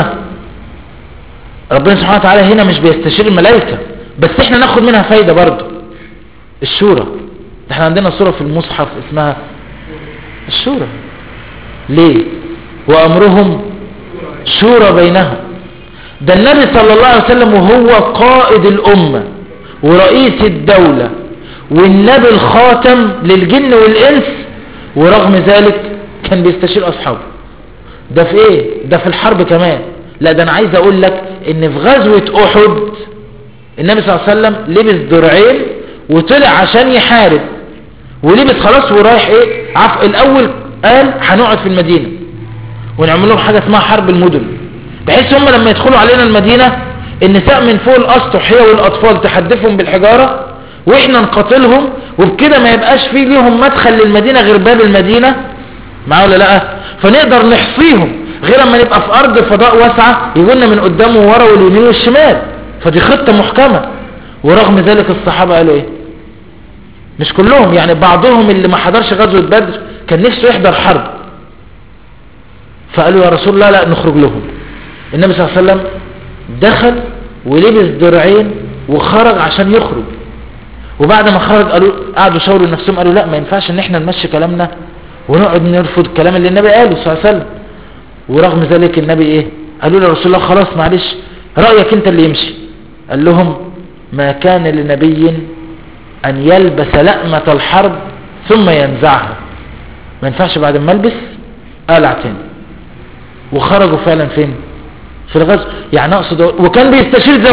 ربنا سبحانه وتعالى هنا مش بيستشير الملائكة بس، احنا ناخد منها فايدة برضو. الشورى، احنا عندنا سورة في المصحف اسمها الشورى. ليه؟ وأمرهم شورى بينهم. ده النبي صلى الله عليه وسلم وهو قائد الأمة ورئيس الدولة والنبي الخاتم للجن والإنس، ورغم ذلك كان بيستشير أصحابه. ده في ايه؟ ده في الحرب كمان. لا ده انا عايز اقول لك ان في غزوة احد النبي صلى الله عليه وسلم لبس درعين وطلع عشان يحارب، ولبس خلاص ورايح ايه الاول قال هنقعد في المدينة ونعمل لهم حاجة اسمها حرب المدن، بحيث هم لما يدخلوا علينا المدينة النساء من فوق الاسطح هي والاطفال تحدفهم بالحجارة واحنا نقاتلهم، وبكده ما يبقاش فيه ليهم مدخل للمدينة غير باب المدينة. معاه ولا لا؟ فنقدر نحصيهم غير اما نبقى في ارض فضاء واسعة يقولنا من قدام وورا واليمين والشمال. فدي خطة محكمة. ورغم ذلك الصحابة قالوا ايه؟ مش كلهم يعني، بعضهم اللي ما حضرش غزوة بدر كان نفسه يحضر حرب، فقالوا يا رسول الله لا نخرج لهم. النبي صلى الله عليه وسلم دخل ولبس درعين وخرج عشان يخرج، وبعد ما خرج قعدوا شاوروا لنفسهم قالوا لا ما ينفعش ان احنا نمشي كلامنا ونقعد نرفض الكلام اللي النبي قاله صلى الله عليه وسلم. ورغم ذلك النبي ايه؟ قالوا له رسول الله خلاص معلش رأيك انت اللي يمشي. قال لهم ما كان لنبي ان يلبس لأمة الحرب ثم ينزعها. ما ينفعش بعد ما البس قلع تاني. وخرجوا فعلا فين؟ في الغزو. يعني اقصد وكان بيستشير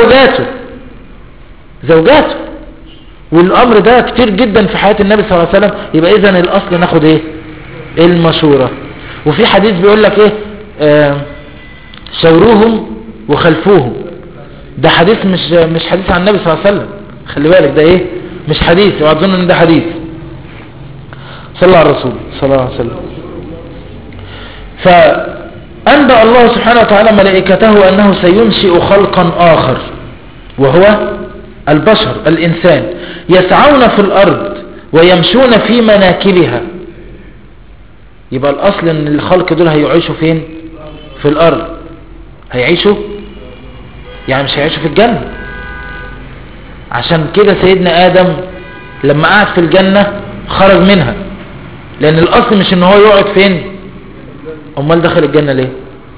زوجاته والامر ده كتير جدا في حياة النبي صلى الله عليه وسلم. يبقى اذن الاصل ناخد ايه؟ المشورة. وفي حديث بيقول لك ايه؟ شوروهم وخلفوهم. ده حديث مش حديث عن النبي صلى الله عليه وسلم، خلي بالك ده ايه؟ مش حديث، وأظن ان ده حديث صلى الله عليه الرسول صلى الله عليه وسلم. فأنبأ الله سبحانه وتعالى ملائكته أنه سينشئ خلقا آخر وهو البشر الإنسان، يسعون في الأرض ويمشون في مناكبها. يبقى الأصل ان الخلق دول هيعيشوا فين؟ في الأرض. هيعيشوا يعني مش هيعيشوا في الجنة. عشان كده سيدنا آدم لما قعد في الجنة خرج منها، لأن الأصل مش ان هو يقعد فين. امال دخل الجنة ليه؟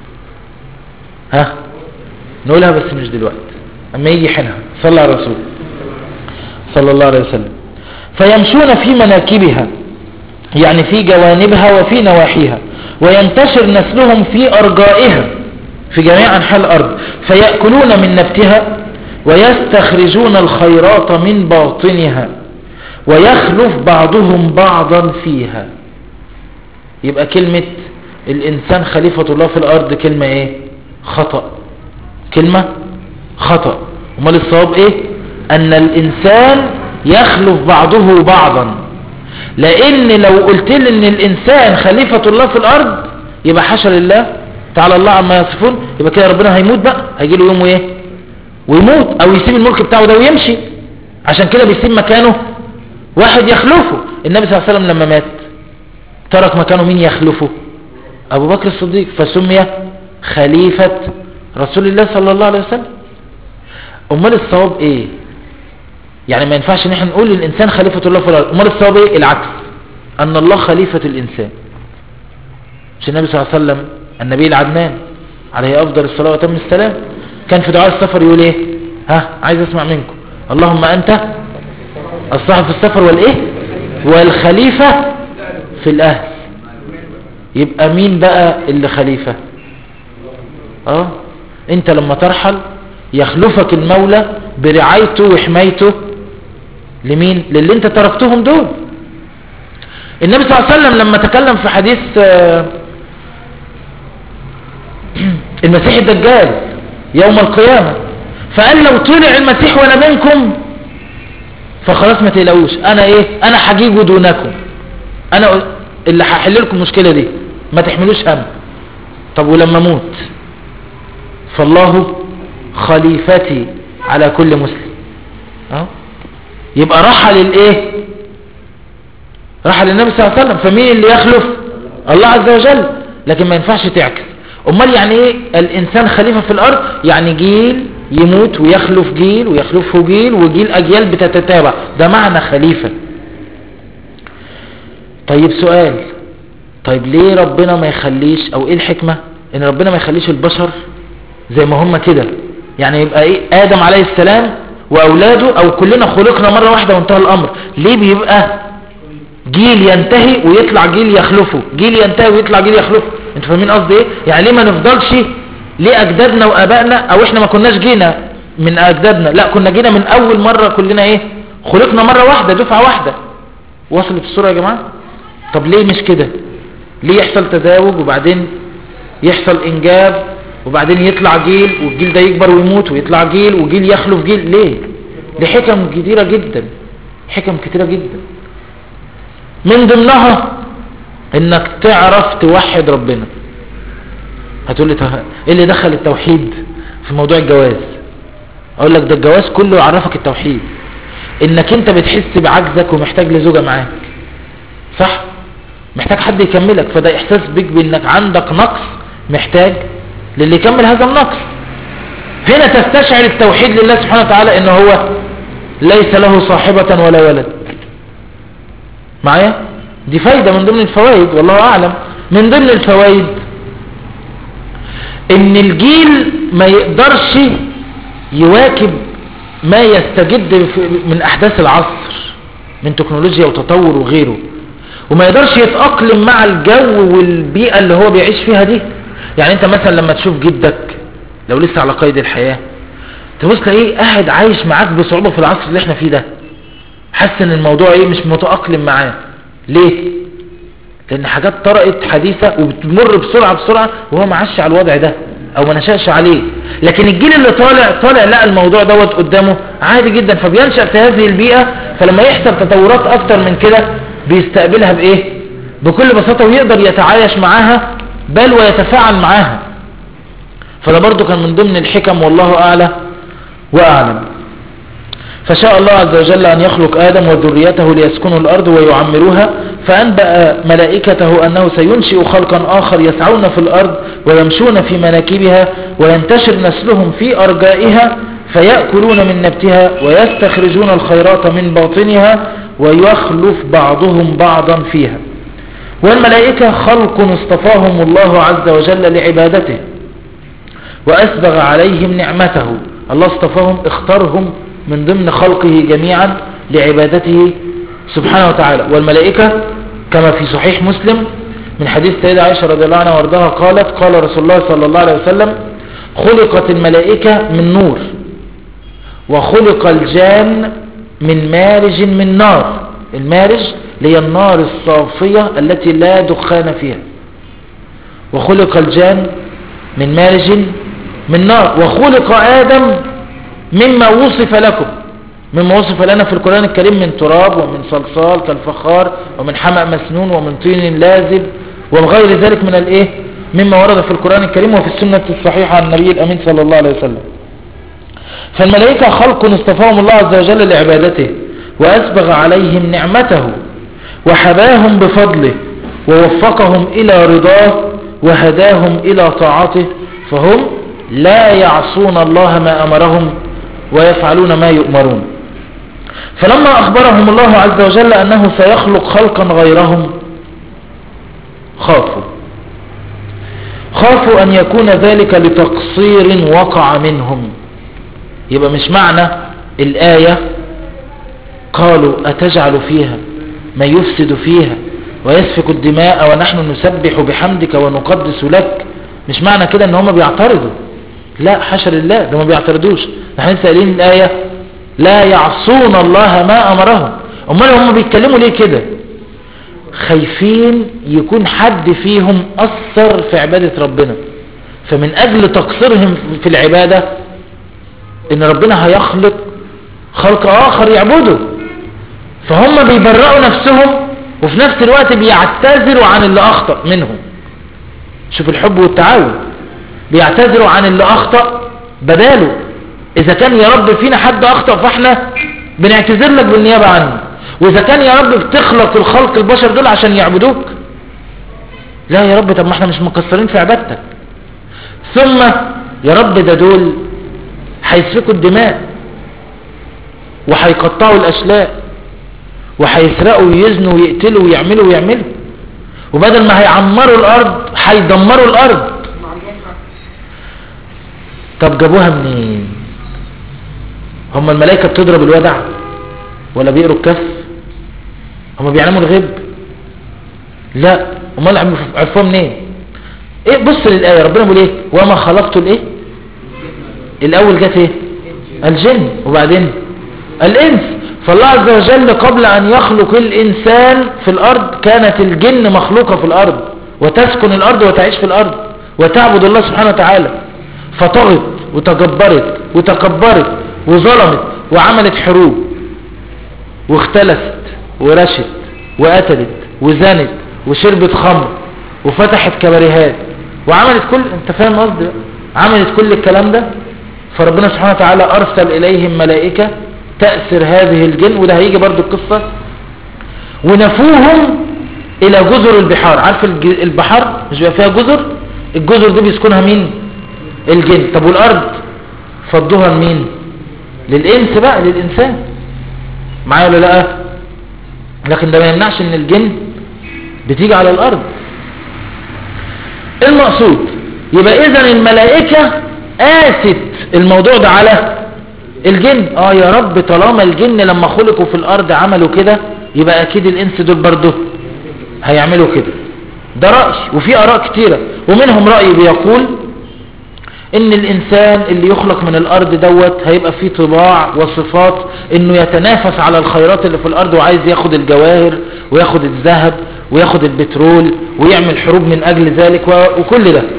ها نقولها بس مش دلوقتي، اما يجي حينها. صلى على الرسول صلى الله عليه وسلم. فيمشون في مناكبها يعني في جوانبها وفي نواحيها، وينتشر نسلهم في أرجائها في جميع أنحاء الأرض، فيأكلون من نبتها ويستخرجون الخيرات من باطنها ويخلف بعضهم بعضا فيها. يبقى كلمة الإنسان خليفة الله في الأرض كلمة إيه؟ خطأ. كلمة خطأ. وما الصواب إيه؟ أن الإنسان يخلف بعضه بعضا. لأن لو قلت لي أن الإنسان خليفة الله في الأرض يبقى حاشا لله تعالى الله عما يصفون، يبقى كده ربنا هيموت بقى، هيجي له يوم وإيه؟ ويموت أو يسيب الملك بتاعه ده ويمشي. عشان كده بيسيب مكانه واحد يخلفه. النبي صلى الله عليه وسلم لما مات ترك مكانه مين يخلفه؟ أبو بكر الصديق، فسمي خليفة رسول الله صلى الله عليه وسلم. أمال الصواب إيه؟ يعني ما ينفعش ان احنا نقول للإنسان خليفة الله في الأرض. أمال الصواب إيه؟ العكس، أن الله خليفة الإنسان. مش النبي صلى الله عليه وسلم النبي العدنان عليه أفضل الصلاة وتم السلام كان في دعاء السفر يقول إيه؟ ها عايز اسمع منكم. اللهم انت الصاحب في السفر والايه والخليفة في الاهل. يبقى مين بقى اللي خليفة؟ انت لما ترحل يخلفك المولى برعايته وحمايته لمين؟ للي انت تركتهم دول. النبي صلى الله عليه وسلم لما تكلم في حديث المسيح الدجال يوم القيامة فقال لو طلع المسيح وانا منكم فخلاص ما تقلقوش، انا هجيبه دونكم، انا اللي هحل لكم المشكلة دي، ما تحملوش هم. طب ولما موت فالله خليفتي على كل مسلم. يبقى رحل الايه؟ رحل النبي صلى الله عليه وسلم. فمين اللي يخلف؟ الله عز وجل. لكن ما ينفعش تعكس. امال يعني ايه الانسان خليفة في الارض؟ يعني جيل يموت ويخلف جيل ويخلفه جيل وجيل اجيال بتتتابع، ده معنى خليفة. طيب سؤال، طيب ليه ربنا ما يخليش، او ايه الحكمة ان ربنا ما يخليش البشر زي ما هم كده؟ يعني يبقى ايه ادم عليه السلام واولاده او كلنا خلقنا مرة واحدة وانتهى الامر. ليه بيبقى جيل ينتهي ويطلع جيل يخلفه، جيل ينتهي ويطلع جيل يخلفه؟ انتوا فاهمين قصدي ايه؟ يعني ليه ما نفضلش ليه اجدادنا وابائنا، او احنا ما كناش جينا من اجدادنا، لا كنا جينا من اول مرة كلنا ايه خلقنا مرة واحدة دفعة واحدة. وصلت الصورة يا جماعة؟ طب ليه مش كده؟ ليه يحصل تزاوج وبعدين يحصل انجاب وبعدين يطلع جيل والجيل ده يكبر ويموت ويطلع جيل وجيل يخلف جيل؟ ليه؟ لحكم كتيرة جدا، حكم كتيرة جدا. من ضمنها انك تعرف توحد ربنا. هتقول لي ايه اللي دخل التوحيد في موضوع الجواز؟ اقول لك ده الجواز كله يعرفك التوحيد، انك انت بتحس بعجزك ومحتاج لزوجة معاك، صح؟ محتاج حد يكملك، فده احساس بك بانك عندك نقص محتاج للي يكمل هذا النقص. هنا تستشعر التوحيد لله سبحانه وتعالى ان هو ليس له صاحبة ولا ولد. معايا؟ دي فايدة من ضمن الفوائد والله اعلم. من ضمن الفوائد ان الجيل ما يقدرش يواكب ما يستجد من احداث العصر من تكنولوجيا وتطور وغيره، وما يقدرش يتأقلم مع الجو والبيئة اللي هو بيعيش فيها دي. يعني انت مثلا لما تشوف جدك لو لسه على قيد الحياة تبص ايه قاعد عايش معاك بصعوبة في العصر اللي احنا فيه ده، حاسس ان الموضوع ايه مش متأقلم معاه. ليه؟ لان حاجات طرقت حديثة وبتمر بسرعة وهو ما عاش على الوضع ده او ما نشأش عليه. لكن الجيل اللي طالع لا الموضوع دوت قدامه عادي جدا، فبينشأ في هذه البيئة، فلما يحصل تطورات اكتر من كده بيستقبلها بايه؟ بكل بساطة، ويقدر يتعايش معاها بل ويتفاعل معاها. فده برضو كان من ضمن الحكم والله اعلى واعلم. فشاء الله عز وجل أن يخلق آدم وذريته ليسكنوا الأرض ويعمروها، فأنبأ ملائكته أنه سينشئ خلقا آخر يسعون في الأرض ويمشون في مناكبها وينتشر نسلهم في أرجائها فيأكلون من نبتها ويستخرجون الخيرات من باطنها ويخلف بعضهم بعضا فيها. والملائكة خلق اصطفاهم الله عز وجل لعبادته وأسبغ عليهم نعمته. الله اصطفاهم اختارهم من ضمن خلقه جميعا لعبادته سبحانه وتعالى. والملائكة كما في صحيح مسلم من حديث سيدة عائشة رضي الله عنها وارضاها قالت قال رسول الله صلى الله عليه وسلم خلقت الملائكة من نور وخلق الجان من مارج من نار. المارج هي النار الصافية التي لا دخان فيها. وخلق الجان من مارج من نار. وخلق آدم مما وصف لكم، مما وصف لنا في القرآن الكريم من تراب ومن صلصال كالفخار ومن حمأ مسنون ومن طين لازب ومن غير ذلك من الايه مما ورد في القرآن الكريم وفي السنة الصحيحة عن النبي الأمين صلى الله عليه وسلم. فالملائكة خلق اصطفاهم الله عز وجل لعبادته وأسبغ عليهم نعمته وحباهم بفضله ووفقهم إلى رضاه وهداهم إلى طاعته، فهم لا يعصون الله ما أمرهم ويفعلون ما يؤمرون. فلما أخبرهم الله عز وجل أنه سيخلق خلقا غيرهم خافوا أن يكون ذلك لتقصير وقع منهم. يبقى مش معنى الآية قالوا أتجعل فيها من يفسد فيها ويسفك الدماء ونحن نسبح بحمدك ونقدس لك، مش معنى كده ان هم بيعترضوا، لا حاشا لله، ده ما بيعترضوش. نحن سألين الآية لا يعصون الله ما أمرهم. امال هم بيتكلموا ليه كده؟ خايفين يكون حد فيهم أثر في عبادة ربنا، فمن أجل تقصيرهم في العبادة ان ربنا هيخلق خلق آخر يعبده، فهم بيبرئوا نفسهم وفي نفس الوقت بيعتذروا عن اللي أخطأ منهم. شوف الحب والتعاون، بيعتذروا عن اللي أخطأ بداله. إذا كان يا رب فينا حد أخطأ فإحنا بنعتذر لك بالنيابة عنه، وإذا كان يا رب بتخلق الخلق البشر دول عشان يعبدوك، لا يا رب طب ما احنا مش مقصرين في عبادتك. ثم يا رب ده دول هيسفكوا الدماء وهيقطعوا الأشلاء وهيسرقوا ويزنوا ويقتلوا ويعملوا، وبدل ما هيعمروا الأرض هيدمروا الأرض. طب جابوها منين؟ هم الملائكة بتضرب الودع ولا بيقروا الكف؟ هم بيعلموا الغيب؟ لا، امال عرفوها منين؟ ايه؟ بص للآية، ربنا بيقول ايه؟ وما خلقت الايه؟ الاول جت ايه؟ الجن، وبعدين الانس. فالله عز وجل قبل ان يخلق الانسان في الارض كانت الجن مخلوقة في الارض وتسكن الارض وتعيش في الارض وتعبد الله سبحانه وتعالى، فطغت وتجبرت وتكبرت وظلمت وعملت حروب واختلست ورشت وقتلت وزنت وشربت خمر وفتحت كباريهات وعملت كل، انت فاهم قصدي؟ عملت كل الكلام ده. فربنا سبحانه وتعالى ارسل اليهم ملائكة تأثر هذه الجن، وده هيجي برضو القصة، ونفوهم الى جزر البحار. عارف البحار مش بيبقى فيها جزر؟ الجزر دي بيسكنها مين؟ الجن. طب والارض فضوها لمين؟ للانس بقى، للانسان. معايا ولا لا؟ لكن ده ما يمنعش ان الجن بتيجي على الارض. المقصود يبقى اذا الملائكة قاست الموضوع ده على الجن. يا رب طالما الجن لما خلقوا في الارض عملوا كده، يبقى اكيد الانس دول برضه هيعملوا كده. ده رأي، وفي اراء كتيرة، ومنهم رأي بيقول ان الانسان اللي يخلق من الارض دوت هيبقى فيه طباع وصفات انه يتنافس على الخيرات اللي في الارض، وعايز ياخد الجواهر وياخد الذهب وياخد البترول ويعمل حروب من اجل ذلك وكل ده.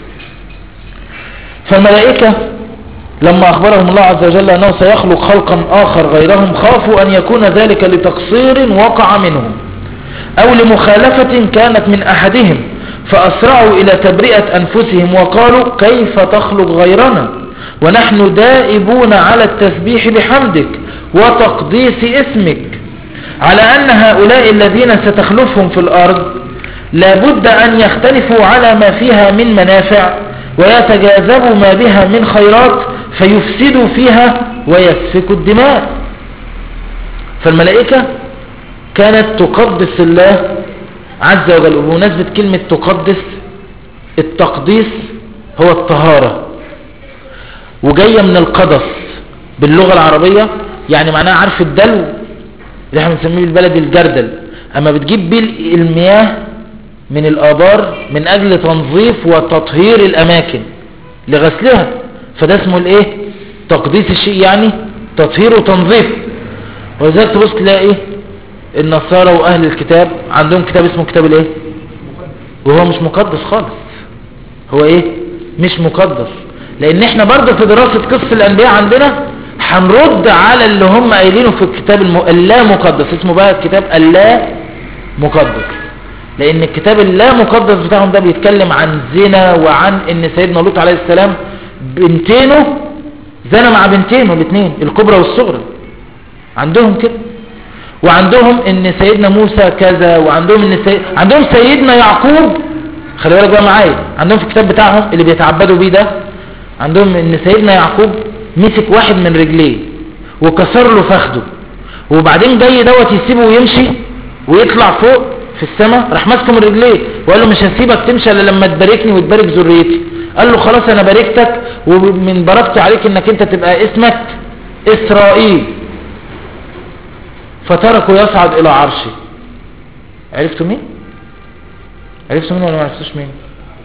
فالملائكة لما اخبرهم الله عز وجل انه سيخلق خلقا اخر غيرهم، خافوا ان يكون ذلك لتقصير وقع منهم او لمخالفة كانت من احدهم، فأسرعوا إلى تبرئة أنفسهم وقالوا كيف تخلق غيرنا ونحن دائبون على التسبيح بحمدك وتقديس اسمك، على أن هؤلاء الذين ستخلفهم في الأرض لابد أن يختلفوا على ما فيها من منافع ويتجاذبوا ما بها من خيرات فيفسدوا فيها ويسفكوا الدماء. فالملائكة كانت تقدس الله عز وجل. وبمناسبة كلمة تقدس، التقديس هو الطهارة، وجاية من القدس باللغة العربية، يعني معناها عارف الدلو اللي احنا بنسميه بالبلد الجردل، اما بتجيب بيه المياه من الآبار من اجل تنظيف وتطهير الاماكن لغسلها، فده اسمه الايه؟ تقديس الشيء، يعني تطهير وتنظيف. ولذلك تبص تلاقي النصارى واهل الكتاب عندهم كتاب اسمه كتاب الايه؟ وهو مش مقدس خالص. هو ايه؟ مش مقدس. لان احنا برضو في دراسة قصة الانبياء عندنا هنرد على اللي هم قايلينه في الكتاب اللا مقدس. اسمه بقى الكتاب اللا مقدس، لان الكتاب اللا مقدس بتاعهم ده بيتكلم عن زنا، وعن ان سيدنا لوط عليه السلام بنتينه زنا مع بنتينه الاثنين الكبرى والصغرى عندهم كده، وعندهم ان سيدنا موسى كذا، وعندهم ان عندهم سيدنا يعقوب. خلي بالك بقى معايا، عندهم في الكتاب بتاعهم اللي بيتعبدوا بيه ده، عندهم ان سيدنا يعقوب مسك واحد من رجليه وكسر له فخده، وبعدين جاي دوت يسيبه ويمشي ويطلع فوق في السماء، راح ماسكه من رجليه وقال له مش هسيبك تمشي الا لما تباركني وتبارك ذريتي. قال له خلاص انا باركتك، ومن بركتي عليك انك انت تبقى اسمك اسرائيل. فتركه يصعد الى عرشه. عرفتوا مين؟ عرفتوا مين ولا ما عرفتوش مين؟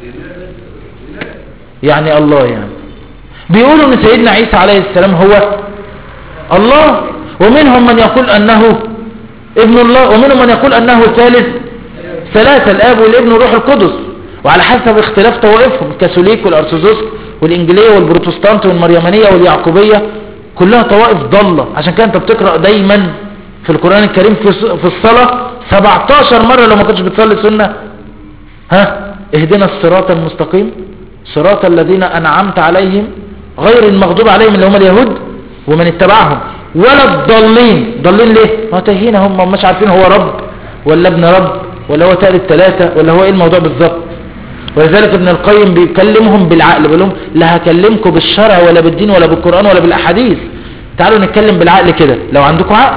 يعني الله. يعني بيقولوا ان سيدنا عيسى عليه السلام هو الله، ومنهم من يقول انه ابن الله، ومنهم من يقول انه ثالث ثلاثة، الاب والابن والروح القدس، وعلى حسب اختلاف طوائفهم، الكاثوليك والارثوذكس والانجيليه والبروتستانت والمريمانيه واليعقوبيه، كلها طوائف ضاله. عشان كده انت بتقرا دايما في القران الكريم في الصلاه 17 مره لو ما كنتش بتصلي سنه، اهدنا الصراط المستقيم صراط الذين انعمت عليهم غير المغضوب عليهم اللي هم اليهود ومن اتبعهم ولا الضالين. ضالين ليه؟ ما تهين، هم مش عارفين هو رب ولا ابن رب ولا هو ثالث ثلاثة ولا هو ايه الموضوع بالظبط. ولذلك ابن القيم بيكلمهم بالعقل، بيقول لهم لا هكلمكم بالشرع ولا بالدين ولا بالقرآن ولا بالاحاديث، تعالوا نتكلم بالعقل كده لو عندكم عقل.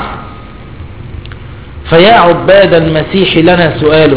فيا عباد المسيح لنا سؤال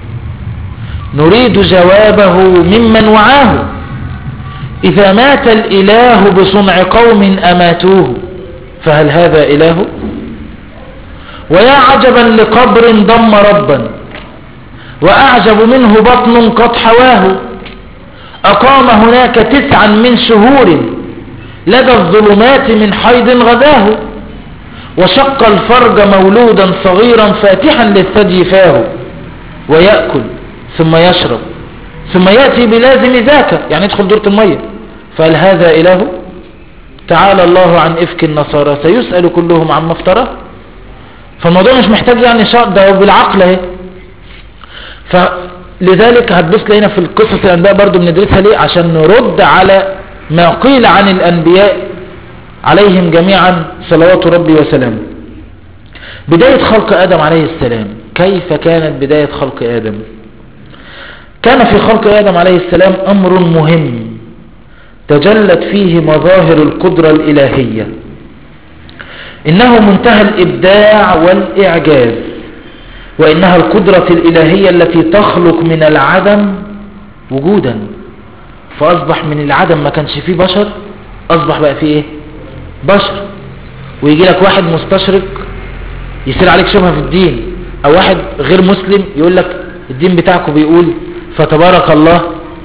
نريد جوابه ممن وعاه، إذا مات الإله بصنع قوم أماتوه فهل هذا إله؟ ويا عجبا لقبر ضم ربا وأعجب منه بطن قد حواه، أقام هناك 9 من شهور لدى الظلمات من حيض غذاه، وشق الفرج مولودا صغيرا فاتحا للثدي فاه، ويأكل ثم يشرب ثم يأتي بلازم ذاك، يعني يدخل دورة المية، فهل هذا إله؟ تعالى الله عن إفك النصارى سيسأل كلهم عما افترى. فالموضوع مش محتاج يعني ده بالعقل اهي. فلذلك هتبص لنا في القصص الأنبياء برضو بندرسها ليه؟ عشان نرد على ما قيل عن الأنبياء عليهم جميعا صلوات ربي وسلامه. بداية خلق آدم عليه السلام، كيف كانت بداية خلق آدم؟ كان في خلق آدم عليه السلام أمر مهم تجلت فيه مظاهر القدرة الإلهية، إنه منتهى الإبداع والإعجاز، وإنها القدرة الإلهية التي تخلق من العدم وجودا. فأصبح من العدم ما كانش فيه بشر، أصبح بقى فيه إيه؟ بشر. ويجي لك واحد مستشرق يصير عليك شبهة في الدين، أو واحد غير مسلم يقول لك الدين بتاعكم بيقول فتبارك الله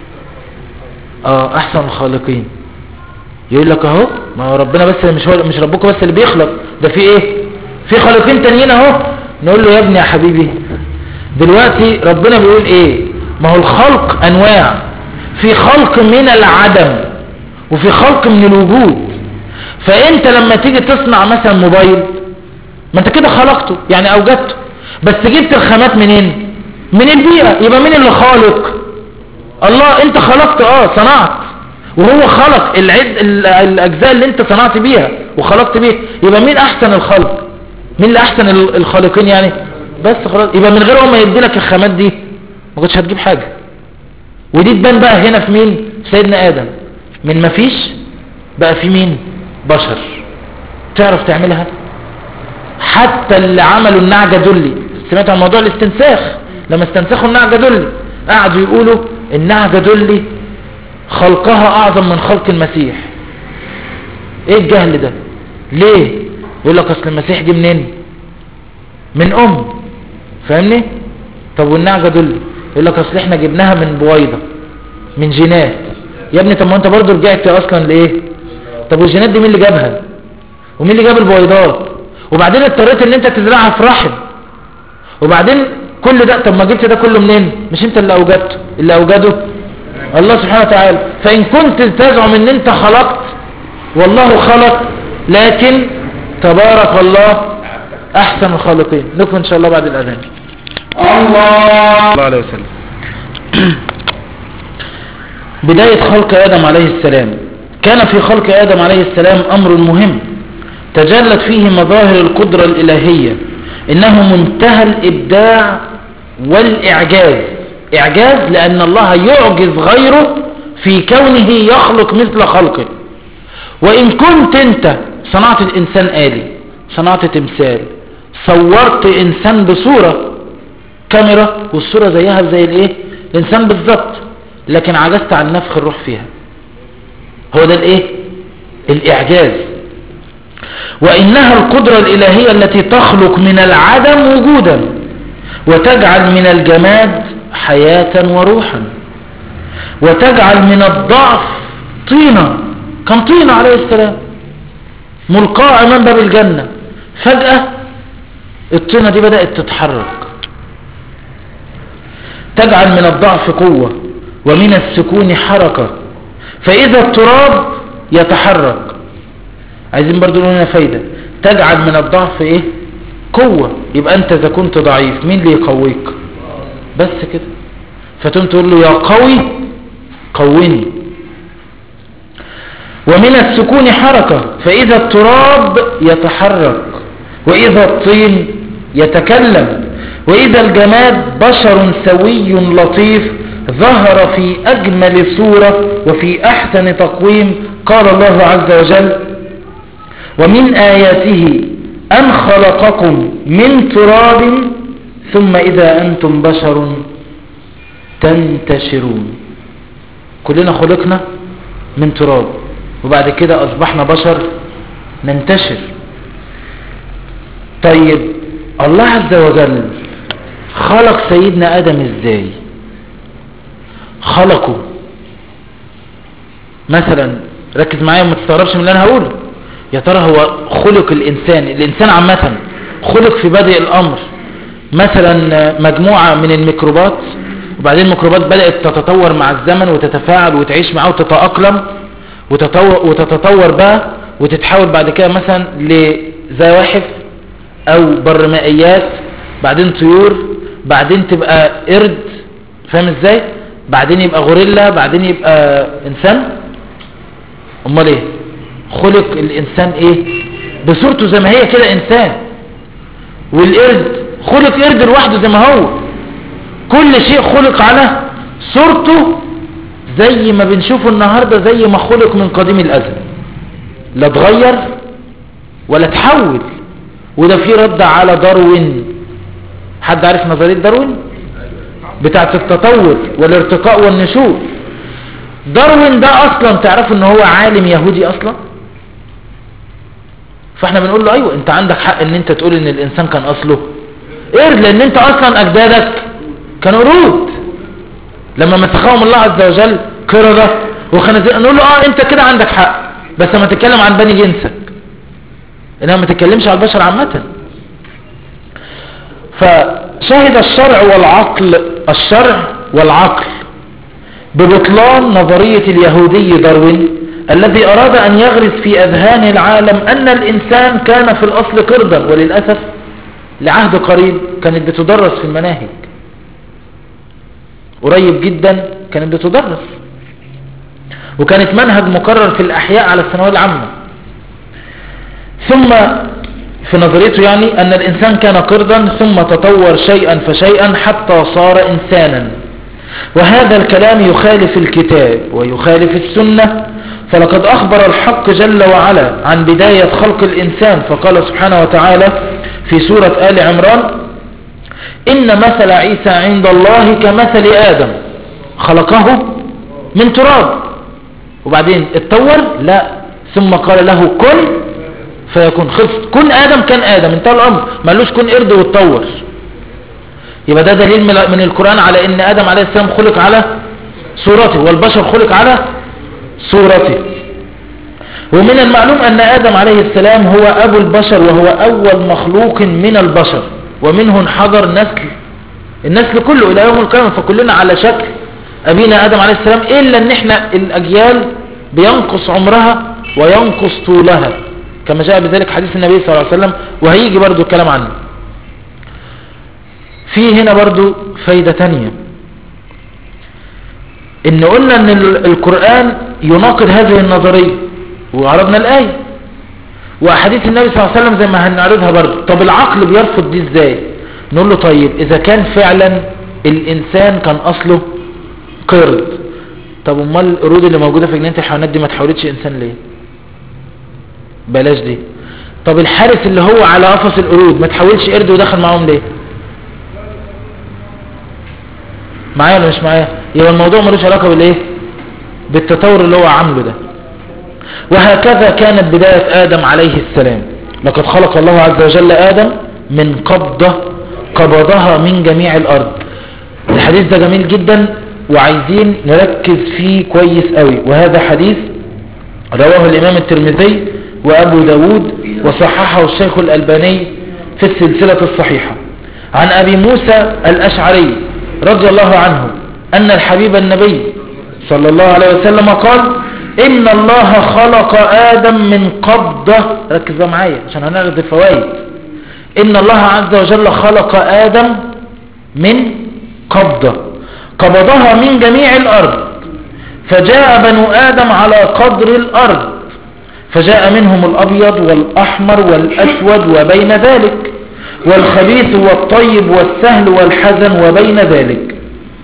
أحسن الخالقين. يقول لك اهو ما هو ربنا بس مش ربكم بس اللي بيخلق، ده في ايه؟ في خالقين تانيين اهو. نقول له يا ابني يا حبيبي دلوقتي ربنا بيقول ايه؟ ما هو الخلق انواع، في خلق من العدم وفي خلق من الوجود. فانت لما تيجي تصنع مثلا موبايل، ما انت كده خلقته يعني اوجدته، بس جبت الخامات منين؟ من البيئة. يبقى مين اللي خالق؟ الله. انت خلقت صنعت، وهو خلق الاجزاء اللي انت صنعت بيها وخلقت بيها. يبقى مين احسن الخلق؟ مين اللي احسن الخالقين يعني؟ بس خلاص. يبقى من غير ما يدي لك الخامات دي ما كنتش هتجيب حاجة. ودي تبان بقى هنا في مين؟ سيدنا آدم. من ما فيش بقى في مين؟ بشر. تعرف تعملها؟ حتى اللي عملوا النعجة دولي، سمعت عن موضوع الاستنساخ؟ لما استنسخوا النعجة دولي قعدوا يقولوا النعجة دولي خلقها اعظم من خلق المسيح. ايه الجهل ده؟ ليه؟ يقول لك اصل المسيح جه منين؟ من فاهمني؟ طب والنعجة دولي يقول لك اصل احنا جبناها من بويضة، من جينات. يا ابني طب ما انت برضو رجعت اصلا لايه؟ طب والجينات دي مين اللي جابها؟ ومين اللي جاب البويضات؟ وبعدين اضطريت ان انت تزرعها في رحم، وبعدين كل ده. طب ما جبت ده كله منين؟ مش انت اللي اوجدته، اللي اوجده الله سبحانه وتعالى. فان كنت تزعم ان انت خلقت، والله خلق، لكن تبارك الله احسن الخالقين. نكمل ان شاء الله بعد الاذان. الله عليه وسلم. بداية خلق آدم عليه السلام. كان في خلق آدم عليه السلام أمر مهم تجلت فيه مظاهر القدرة الإلهية، إنه منتهى الإبداع والإعجاز. إعجاز لأن الله يعجز غيره في كونه يخلق مثل خلقه. وإن كنت أنت صنعت الإنسان آلي، صنعت تمثال، صورت إنسان بصورة كاميرا والصورة زيها زي الإنسان بالضبط، لكن عجزت عن نفخ الروح فيها. هو ده الايه؟ الاعجاز. وانها القدرة الالهية التي تخلق من العدم وجودا وتجعل من الجماد حياة وروحا وتجعل من الضعف طينة. كان طينة عليه السلام ملقاة امام باب الجنة، فجأة الطينة دي بدأت تتحرك. تجعل من الضعف قوة ومن السكون حركة، فإذا التراب يتحرك. عايزين برضو نقول هنا فايدة، تجعل من الضعف ايه؟ قوة. يبقى انت اذا كنت ضعيف مين اللي يقويك؟ بس كده. فتقوم تقول له يا قوي قويني. ومن السكون حركة، فإذا التراب يتحرك وإذا الطين يتكلم وإذا الجماد بشر سوي لطيف ظهر في أجمل صورة وفي أحسن تقويم. قال الله عز وجل: ومن آياته أن خلقكم من تراب ثم إذا أنتم بشر تنتشرون. كلنا خلقنا من تراب وبعد كده أصبحنا بشر ننتشر. طيب الله عز وجل خلق سيدنا آدم ازاي؟ خلقه مثلا، ركز معايا وما تستغربش من اللي انا هقوله. يا ترى هو خلق الانسان عامة خلق في بدء الامر مثلا مجموعة من الميكروبات، وبعدين الميكروبات بدأت تتطور مع الزمن وتتفاعل وتعيش معه وتتأقلم وتتطور بقى وتتحول بعد كده مثلا لزواحف او برمائيات، بعدين طيور، بعدين تبقى قرد، فاهم ازاي؟ بعدين يبقى غوريلا، بعدين يبقى انسان. امال ايه؟ خلق الانسان ايه؟ بصورته زي ما هي كده انسان. والقرد خلق قرد لوحده زي ما هو. كل شيء خلق على صورته زي ما بنشوفه النهاردة، زي ما خلق من قديم الازل، لا اتغير ولا تحول. وده فيه رد على داروين. حد عارف نظرية داروين بتاعت التطور والارتقاء والنشوء؟ داروين ده اصلا تعرف ان هو عالم يهودي اصلا. فاحنا بنقول له ايوه انت عندك حق ان انت تقول ان الانسان كان اصله قرد، لان انت اصلا اجدادك كانوا قرود لما مسخهم الله عز وجل قردة وخنازير. نقول له انت كده عندك حق، بس لما تتكلم عن بني جنسك، انما ما تتكلمش على البشر عامة. فشهد الشرع والعقل ببطلان نظرية اليهودي داروين الذي أراد أن يغرس في أذهان العالم أن الإنسان كان في الأصل قردا. وللأسف لعهد قريب كانت بتدرس في المناهج، قريب جدا كانت بتدرس، وكانت منهج مكرر في الأحياء على الثانوية العامة. ثم في نظريته يعني أن الإنسان كان قردا ثم تطور شيئا فشيئا حتى صار إنسانا. وهذا الكلام يخالف الكتاب ويخالف السنة، فلقد أخبر الحق جل وعلا عن بداية خلق الإنسان، فقال سبحانه وتعالى في سورة آل عمران: إن مثل عيسى عند الله كمثل آدم خلقه من تراب وبعدين اتطور، لا، ثم قال له كن فيكون. خلص، كن آدم كان آدم، انتهى الأمر، مالوش كن قرد واتطور. يبقى ده دليل من القرآن على ان آدم عليه السلام خلق على صورته والبشر خلق على صورته. ومن المعلوم ان آدم عليه السلام هو ابو البشر وهو اول مخلوق من البشر، ومنه انحدر النسل كله الى يوم القيامة، فكلنا على شكل ابينا آدم عليه السلام، الا ان احنا الاجيال بينقص عمرها وينقص طولها كما جاء بذلك حديث النبي صلى الله عليه وسلم، وهيجي برضو الكلام عنه. في هنا برضو فايدة تانية، ان قلنا ان القرآن يناقض هذه النظرية وعرضنا الآية وأحاديث النبي صلى الله عليه وسلم زي ما هنعرضها برضو. طب العقل بيرفض دي ازاي؟ نقول له طيب اذا كان فعلا الانسان كان اصله قرد، طب امال القرود اللي موجودة في جنينة الحيوانات دي ما تحولتش انسان ليه؟ بلاش دي. طب الحارس اللي هو على قفص القرود ما تحولش قرد ودخل معهم ليه؟ معايا ولا مش معايا؟ يبقى الموضوع ملوش علاقة بالايه؟ بالتطور اللي هو عامله ده. وهكذا كانت بداية آدم عليه السلام. لقد خلق الله عز وجل آدم من قبضة قبضها من جميع الأرض. الحديث ده جميل جدا وعايزين نركز فيه كويس قوي. وهذا حديث رواه الإمام الترمذي وأبو داود وصححه الشيخ الألباني في السلسلة الصحيحة عن أبي موسى الأشعري رضي الله عنه أن الحبيب النبي صلى الله عليه وسلم قال إن الله خلق آدم من قبضة. ركز معايا عشان هناخد الفوائد. إن الله عز وجل خلق آدم من قبضة قبضها من جميع الأرض، فجاء بنو آدم على قدر الأرض، فجاء منهم الأبيض والأحمر والأسود وبين ذلك، والخبيث والطيب والسهل والحزن وبين ذلك.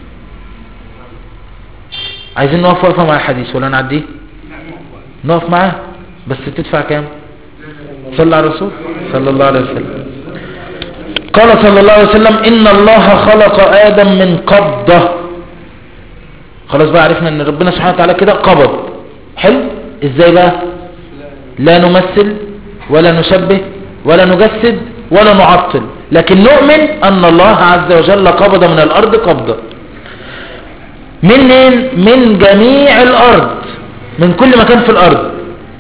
عايزين نقف وقفة مع الحديث ولا نعديه؟ نقف معاه بس تدفع كام؟ صلى على الرسول صلى الله عليه وسلم. قال صلى الله عليه وسلم إن الله خلق آدم من قبضة. خلاص بقى عرفنا ان ربنا سبحانه وتعالى كده قبض. حلو. ازاي بقى؟ لا نمثل ولا نشبه ولا نجسد ولا نعطل، لكن نؤمن ان الله عز وجل قبض من الارض قبضة. منين؟ من جميع الارض، من كل مكان في الارض.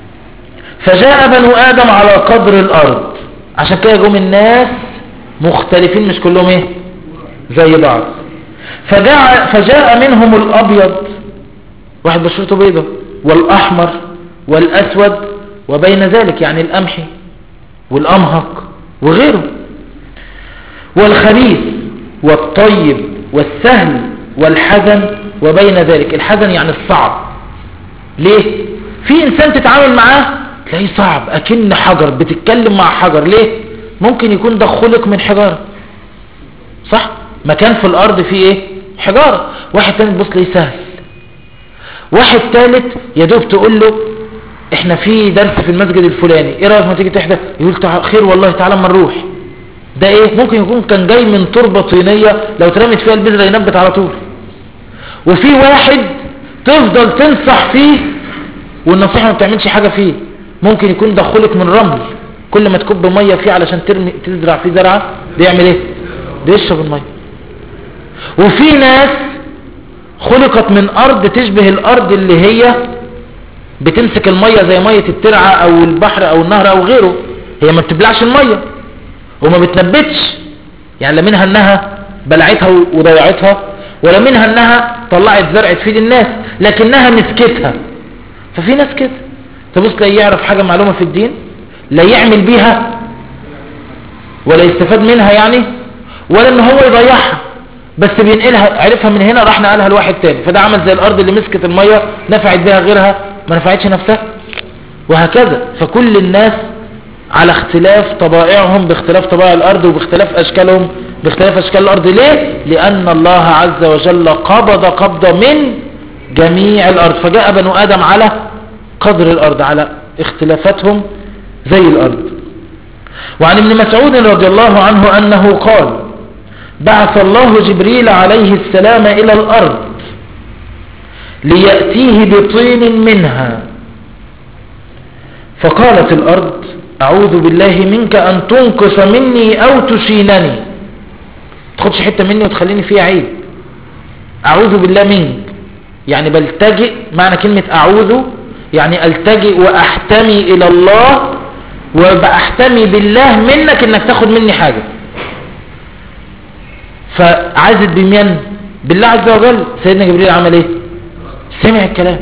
فجاء بنو آدم على قدر الارض، عشان كده جم الناس مختلفين مش كلهم ايه زي بعض. فجاء منهم الابيض، واحد بشرته بيضة، والاحمر والاسود وبين ذلك يعني القمحي والامهق وغيره، والخبيث والطيب والسهل والحزن وبين ذلك. الحزن يعني الصعب. ليه؟ في انسان تتعامل معاه تلاقيه صعب اكن حجر، بتتكلم مع حجر. ليه؟ ممكن يكون ده خلق من حجارة، صح؟ مكان في الارض فيه ايه؟ حجارة. واحد تاني تبص ليه سهل. واحد ثالث يدوب تقول له احنا في درس في المسجد الفلاني، ايه رأيك ما تيجي تحضر؟ يقول خير والله تعالى ما نروح. ده ايه؟ ممكن يكون كان جاي من تربة طينية لو ترمت فيها البذرة ينبت على طول. وفي واحد تفضل تنصح فيه والنصيحة ما بتعملش حاجة فيه. ممكن يكون ده خلق من رمل، كل ما تكب مية فيه علشان تزرع فيه زرعة بيعمل ايه؟ بيشرب المية. وفي ناس خلقت من ارض تشبه الارض اللي هي بتمسك المية زي مية الترعة او البحر او النهر او غيره، هي ما بتبلعش المية وما بتنبتش. يعني لا منها انها بلعتها وضيعتها، ولا منها انها طلعت زرع تفيد الناس، لكنها مسكتها. ففي ناس كده تبص لا يعرف حاجة معلومة في الدين، لا يعمل بيها ولا يستفاد منها يعني، ولا ان هو يضيعها، بس بينقلها. عرفها من هنا راح نقلها لواحد تاني، فده عمل زي الارض اللي مسكت المية نفعت بها غيرها ما نفعتش نفسها، وهكذا. فكل الناس على اختلاف طبائعهم، باختلاف طبائع الارض وباختلاف اشكالهم، باختلاف اشكال الارض. ليه؟ لان الله عز وجل قبض قبضة من جميع الارض، فجاء بنو ادم على قدر الارض، على اختلافاتهم زي الارض. وعن ابن مسعود رضي الله عنه انه قال بعث الله جبريل عليه السلام الى الارض ليأتيه بطين منها، فقالت الارض اعوذ بالله منك ان تنقص مني او تشينني، تاخدش حتة مني وتخليني فيها عيب. اعوذ بالله منك يعني بلتجئ، معنى كلمة اعوذ يعني التجئ واحتمي الى الله، وبأحتمي بالله منك انك تاخد مني حاجة. فعايزت بمين؟ بالله عز وجل. سيدنا جبريل عمل ايه؟ سمع الكلام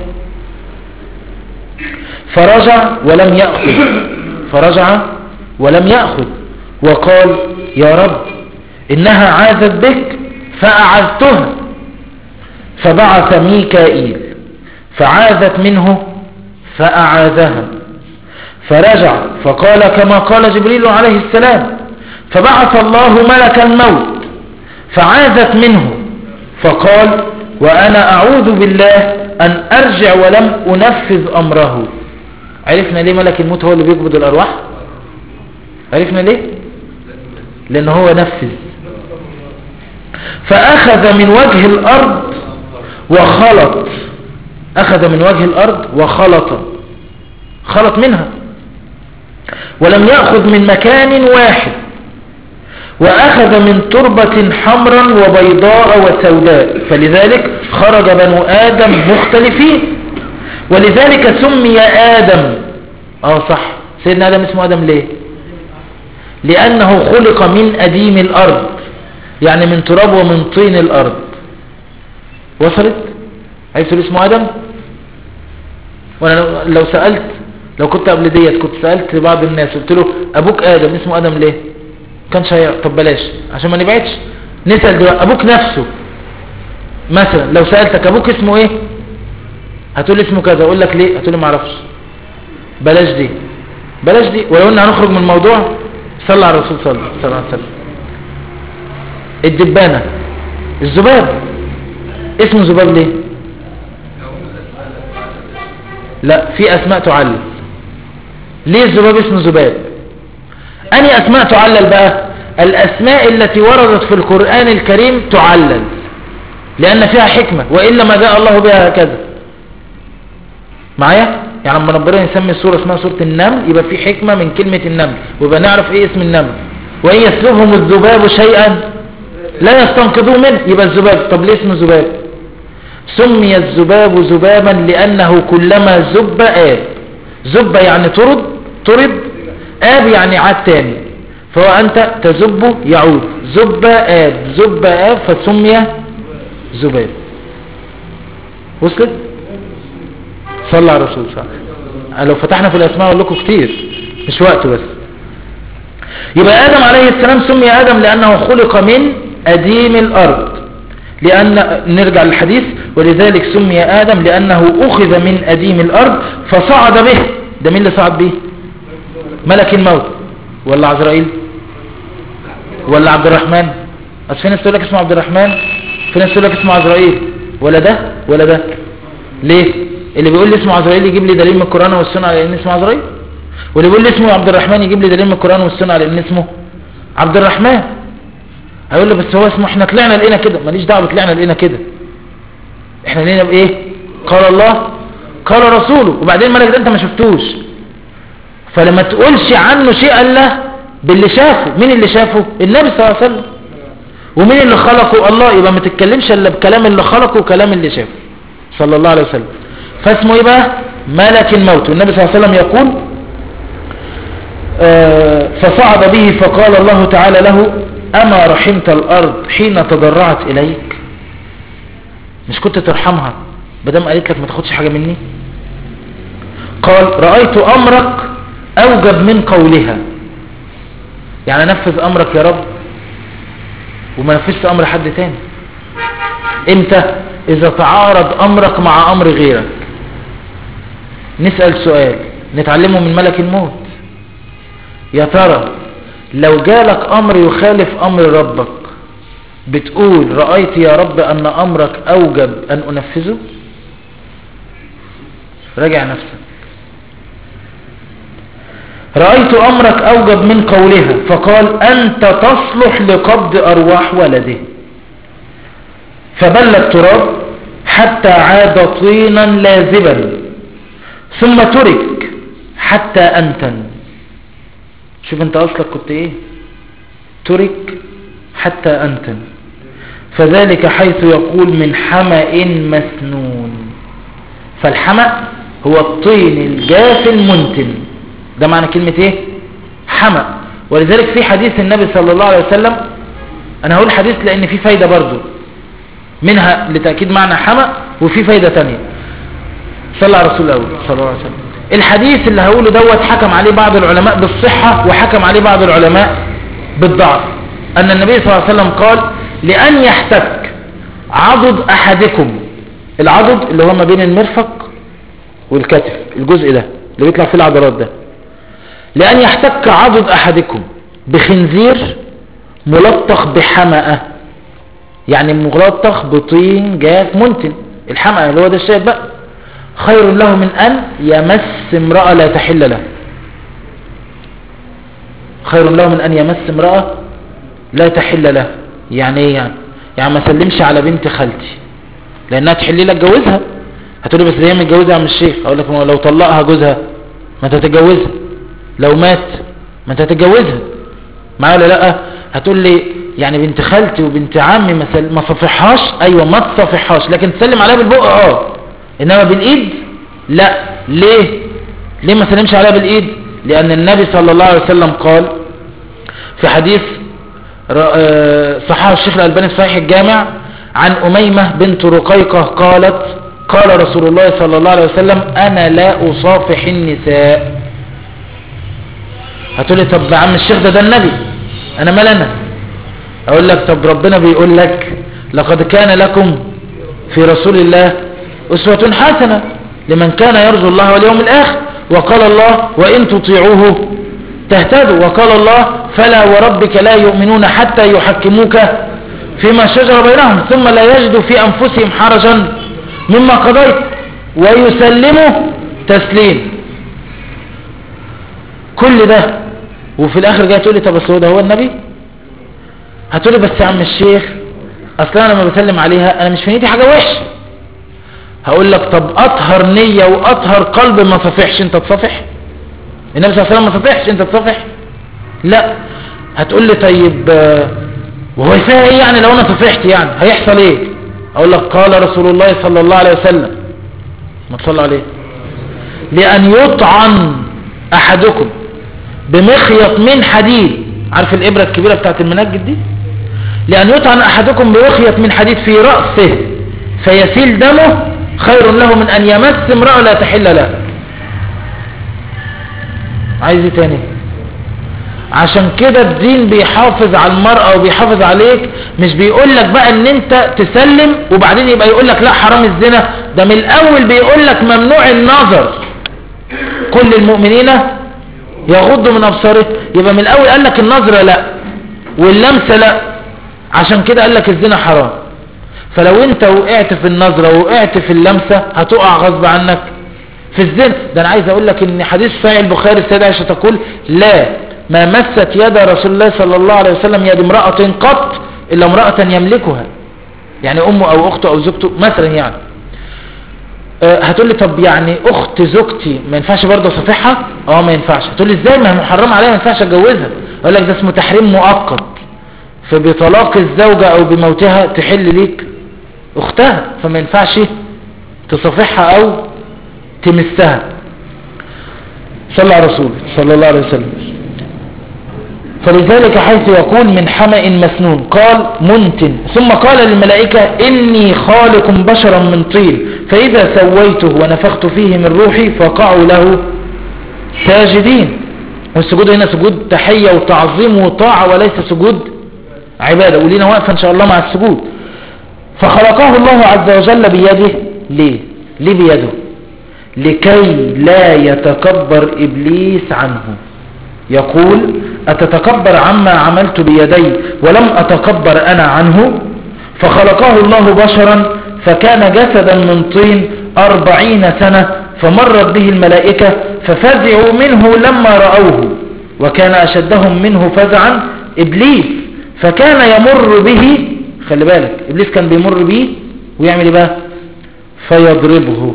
فرجع ولم يأخذ وقال يا رب إنها عاذت بك فأعذتها، فبعث ميكائيل فعاذت منه فأعاذها، فرجع فقال كما قال جبريل عليه السلام، فبعث الله ملك الموت فعاذت منه فقال وأنا أعوذ بالله أن أرجع ولم أنفذ أمره. عرفنا ليه ملك الموت هو اللي بيقبض الأرواح؟ عرفنا ليه؟ لأنه هو نفذ. فأخذ من وجه الأرض وخلط، أخذ من وجه الأرض خلط منها، ولم يأخذ من مكان واحد، وأخذ من تربة حمرا وبيضاء وسوداء، فلذلك خرج بنو آدم مختلفين، ولذلك سمي آدم. صح، سيدنا آدم اسمه آدم ليه؟ لأنه خلق من أديم الأرض، يعني من تراب ومن طين الأرض. وصلت؟ عايز تقول اسمه آدم؟ وانا لو كنت قبل ديت كنت سألت بعض الناس قلت له أبوك آدم اسمه آدم ليه؟ كان شيء. طب بلاش عشان ما نبعدش، نسأل دلوقتي أبوك نفسه مثلا، لو سألتك أبوك اسمه ايه هتقول اسمه كذا، اقول لك ليه هتقول ما اعرفش. بلاش دي ولو ان هنخرج من الموضوع. صلى على الرسول صلى الله عليه وسلم. الدبانة، الذباب اسمه ذباب ليه؟ لا، في اسماء تعلل. ليه الذباب اسمه ذباب؟ اني اسماء تعلل بقى؟ الاسماء التي وردت في القرآن الكريم تعلل لان فيها حكمة، وإلا ما جاء الله بها هكذا. معايا؟ يعني لما ربنا يسمي السورة اسمها سورة النمل يبقى في حكمة من كلمة النمل، ويبقى نعرف ايه اسم النمل. وإن يسلبهم الذباب شيئا لا يستنقذوه منه، يبقى الذباب. طب ليه اسمه ذباب؟ سمي الذباب ذبابا لأنه كلما ذب آب. ذب يعني طرد، آب يعني عاد تاني، فهو أنت تذب يعود، ذب آب فسمي ذباب. وصلت؟ صلى على الرسول صلى الله عليه وسلم. لو فتحنا في الأسماء أقول لكم كتير، مش وقت بس. يبقى آدم عليه السلام سمي آدم لأنه خلق من أديم الأرض، نرجع للحديث، ولذلك سمي آدم لأنه أخذ من أديم الأرض فصعد به. ده مين اللي صعد به؟ ملك الموت ولا عزرائيل ولا عبد الرحمن؟ أصل في ناس تقول لك اسمه عبد الرحمن، في ناس تقول لك اسمه عزرائيل، ولا ده. ليه؟ اللي بيقول لي اسمه عزرائيل يجيب لي دليل من القرآن والسنة على ان اسمه عزرائيل، واللي بيقول لي اسمه عبد الرحمن يجيب لي دليل من القرآن والسنة على ان اسمه عبد الرحمن. هيقول لي بس هو اسمه، احنا طلعنا لقينا كده. ماليش دعوه طلعنا لقينا كده، احنا لقينا بايه؟ قال الله قال رسوله. وبعدين الملك ده انت ما شفتوش، فلما تقولش عنه شيء الا باللي شافه. مين اللي شافه؟ النبي صلى الله عليه وسلم. ومين اللي خلقه؟ الله. يبقى ما تتكلمش الا بكلام اللي خلقه وكلام اللي شافه صلى الله عليه وسلم. فاسمه ايه بقى؟ ملك الموت. والنبي صلى الله عليه وسلم يقول فصعد به فقال الله تعالى له أما رحمت الأرض حين تضرعت إليك؟ مش كنت ترحمها بدم قالت لك ما تاخدش حاجة مني؟ قال رأيت أمرك أوجب من قولها، يعني نفذ أمرك يا رب وما نفذت أمر حد تاني. امتى؟ إذا تعارض أمرك مع أمر غيرك. نسأل سؤال نتعلمه من ملك الموت، يا ترى لو جالك أمر يخالف أمر ربك بتقول رأيت يا رب أن أمرك أوجب أن أنفذه؟ راجع نفسك. رأيت أمرك أوجب من قولها فقال أنت تصلح لقبض أرواح ولده، فبل التراب حتى عاد طينا لازبا ثم ترك حتى أنتن. شوف انت أصلك كنت ايه؟ ترك حتى أنتن. فذلك حيث يقول من حمأ مسنون. فالحمأ هو الطين الجاف المنتن، ده معنى كلمة ايه؟ حمأ. ولذلك في حديث النبي صلى الله عليه وسلم، انا هقول حديث لان في فايدة برضو منها لتأكيد معنى حمأ، وفي فايدة تانية. صلى على رسول الله صلى الله عليه وسلم. الحديث اللي هقوله دوت حكم عليه بعض العلماء بالصحة وحكم عليه بعض العلماء بالضعف. أن النبي صلى الله عليه وسلم قال لأن يحتك عضد أحدكم، العضد اللي هو ما بين المرفق والكتف، الجزء ده اللي بيطلع فيه العضلات ده، لأن يحتك عضد أحدكم بخنزير ملطخ بحمأة، يعني ملطخ بطين جاف منتن. الحمأة اللي هو ده الشيء بقى، خير له من أن يمس امرأة لا تحل له. خير له من أن يمس امرأة لا تحل له. يعني ايه؟ يعني ما سلمش على بنت خالتي لانها تحل لي اتجوزها. هتقول لي بس هي متجوزه يا عم الشيخ. اقول لك لو طلقها جوزها ما انت تتجوزها، لو مات ما انت تتجوزها، معايا ولا لا؟ هتقول لي يعني بنت خالتي وبنت عمي ما صفحهاش. ايوه ما تصفحهاش، لكن تسلم عليها بالبق انما بالايد لا. ليه ما سلمش عليها بالايد؟ لان النبي صلى الله عليه وسلم قال في حديث صححه الشيخ الألباني في صحيح الجامع عن أميمة بنت رقيقة قالت قال رسول الله صلى الله عليه وسلم أنا لا أصافح النساء. هتقولي طب عم الشيخ ده النبي، أنا مال أنا؟ أقول لك طب ربنا بيقول لك لقد كان لكم في رسول الله أسوة حسنة لمن كان يرجو الله واليوم الآخر، وقال الله وإن تطيعوه تهتدوا، وقال الله فلا وربك لا يؤمنون حتى يحكموك فيما شجر بينهم ثم لا يجدوا في أنفسهم حرجا مما قضيت ويسلموا تسليم. كل ده وفي الآخر جاي تقولي طب بس هو النبي؟ هتقولي بس يا عم الشيخ أصلا أنا لما بسلم عليها أنا مش في نيتي حاجة وحشة. هقول لك طب أطهر نية وأطهر قلب ما صفحش أنت تصفح؟ النبي صلى الله عليه وسلم ما صفحش أنت تصفح؟ لا. هتقول لي طيب وهو فيها ايه يعني لو انا صفحت يعني هيحصل ايه؟ اقول لك قال رسول الله صلى الله عليه وسلم ما تصلى عليه لأن يطعن احدكم بمخيط من حديد، عارف الابرة الكبيرة بتاعت المنجد دي؟ لأن يطعن احدكم بمخيط من حديد في رأسه فيسيل دمه خير له من ان يمس امرأة لا تحل له. عايز ايه تاني؟ عشان كده الدين بيحافظ على المرأة وبيحافظ عليك، مش بيقول لك بقى ان انت تسلم وبعدين يبقى يقول لك لا حرام الزنا. ده من الاول بيقول لك ممنوع النظر، كل المؤمنين يغضوا من ابصارهم. يبقى من الاول قال لك النظرة لا واللمسة لا، عشان كده قال لك الزنا حرام. فلو انت وقعت في النظرة وقعت في اللمسة هتقع غصب عنك في الزنا. ده انا عايز اقول لك ان حديث صحيح البخاري السيدة عائشة تقول لا ما مست يد رسول الله صلى الله عليه وسلم يد امرأة قط إلا امرأة يملكها، يعني أمه أو أخته أو زوجته مثلا يعني. هتقول لي طب يعني أخت زوجتي ما ينفعش برضه صفحها؟ ما ينفعش. هتقول لي إزاي ما هي محرم عليها ما ينفعش أتجوزها؟ أقول لك ده اسمه تحريم مؤقت، فبطلاق الزوجة أو بموتها تحل ليك أختها، فما ينفعش تصفحها أو تمسها. صلى على رسول صلى الله عليه وسلم. فلذلك حيث يقول من حمأ مسنون قال منتن، ثم قال للملائكة إني خالق بشرا من طين فإذا سويته ونفخت فيه من روحي فقعوا له ساجدين. والسجود هنا سجود تحية وتعظيم وطاعة وليس سجود عبادة، ولينا واقفة إن شاء الله مع السجود. فخلقه الله عز وجل بيده. ليه بيده؟ لكي لا يتكبر إبليس عنه. يقول أتتكبر عما عملت بيدي ولم أتكبر أنا عنه؟ فخلقه الله بشرا فكان جسدا من طين 40 سنة فمرت به الملائكة ففزعوا منه لما رأوه، وكان أشدهم منه فزعا إبليس فكان يمر به. خلي بالك إبليس كان بيمر به ويعمل إيه بقى؟ فيضربه.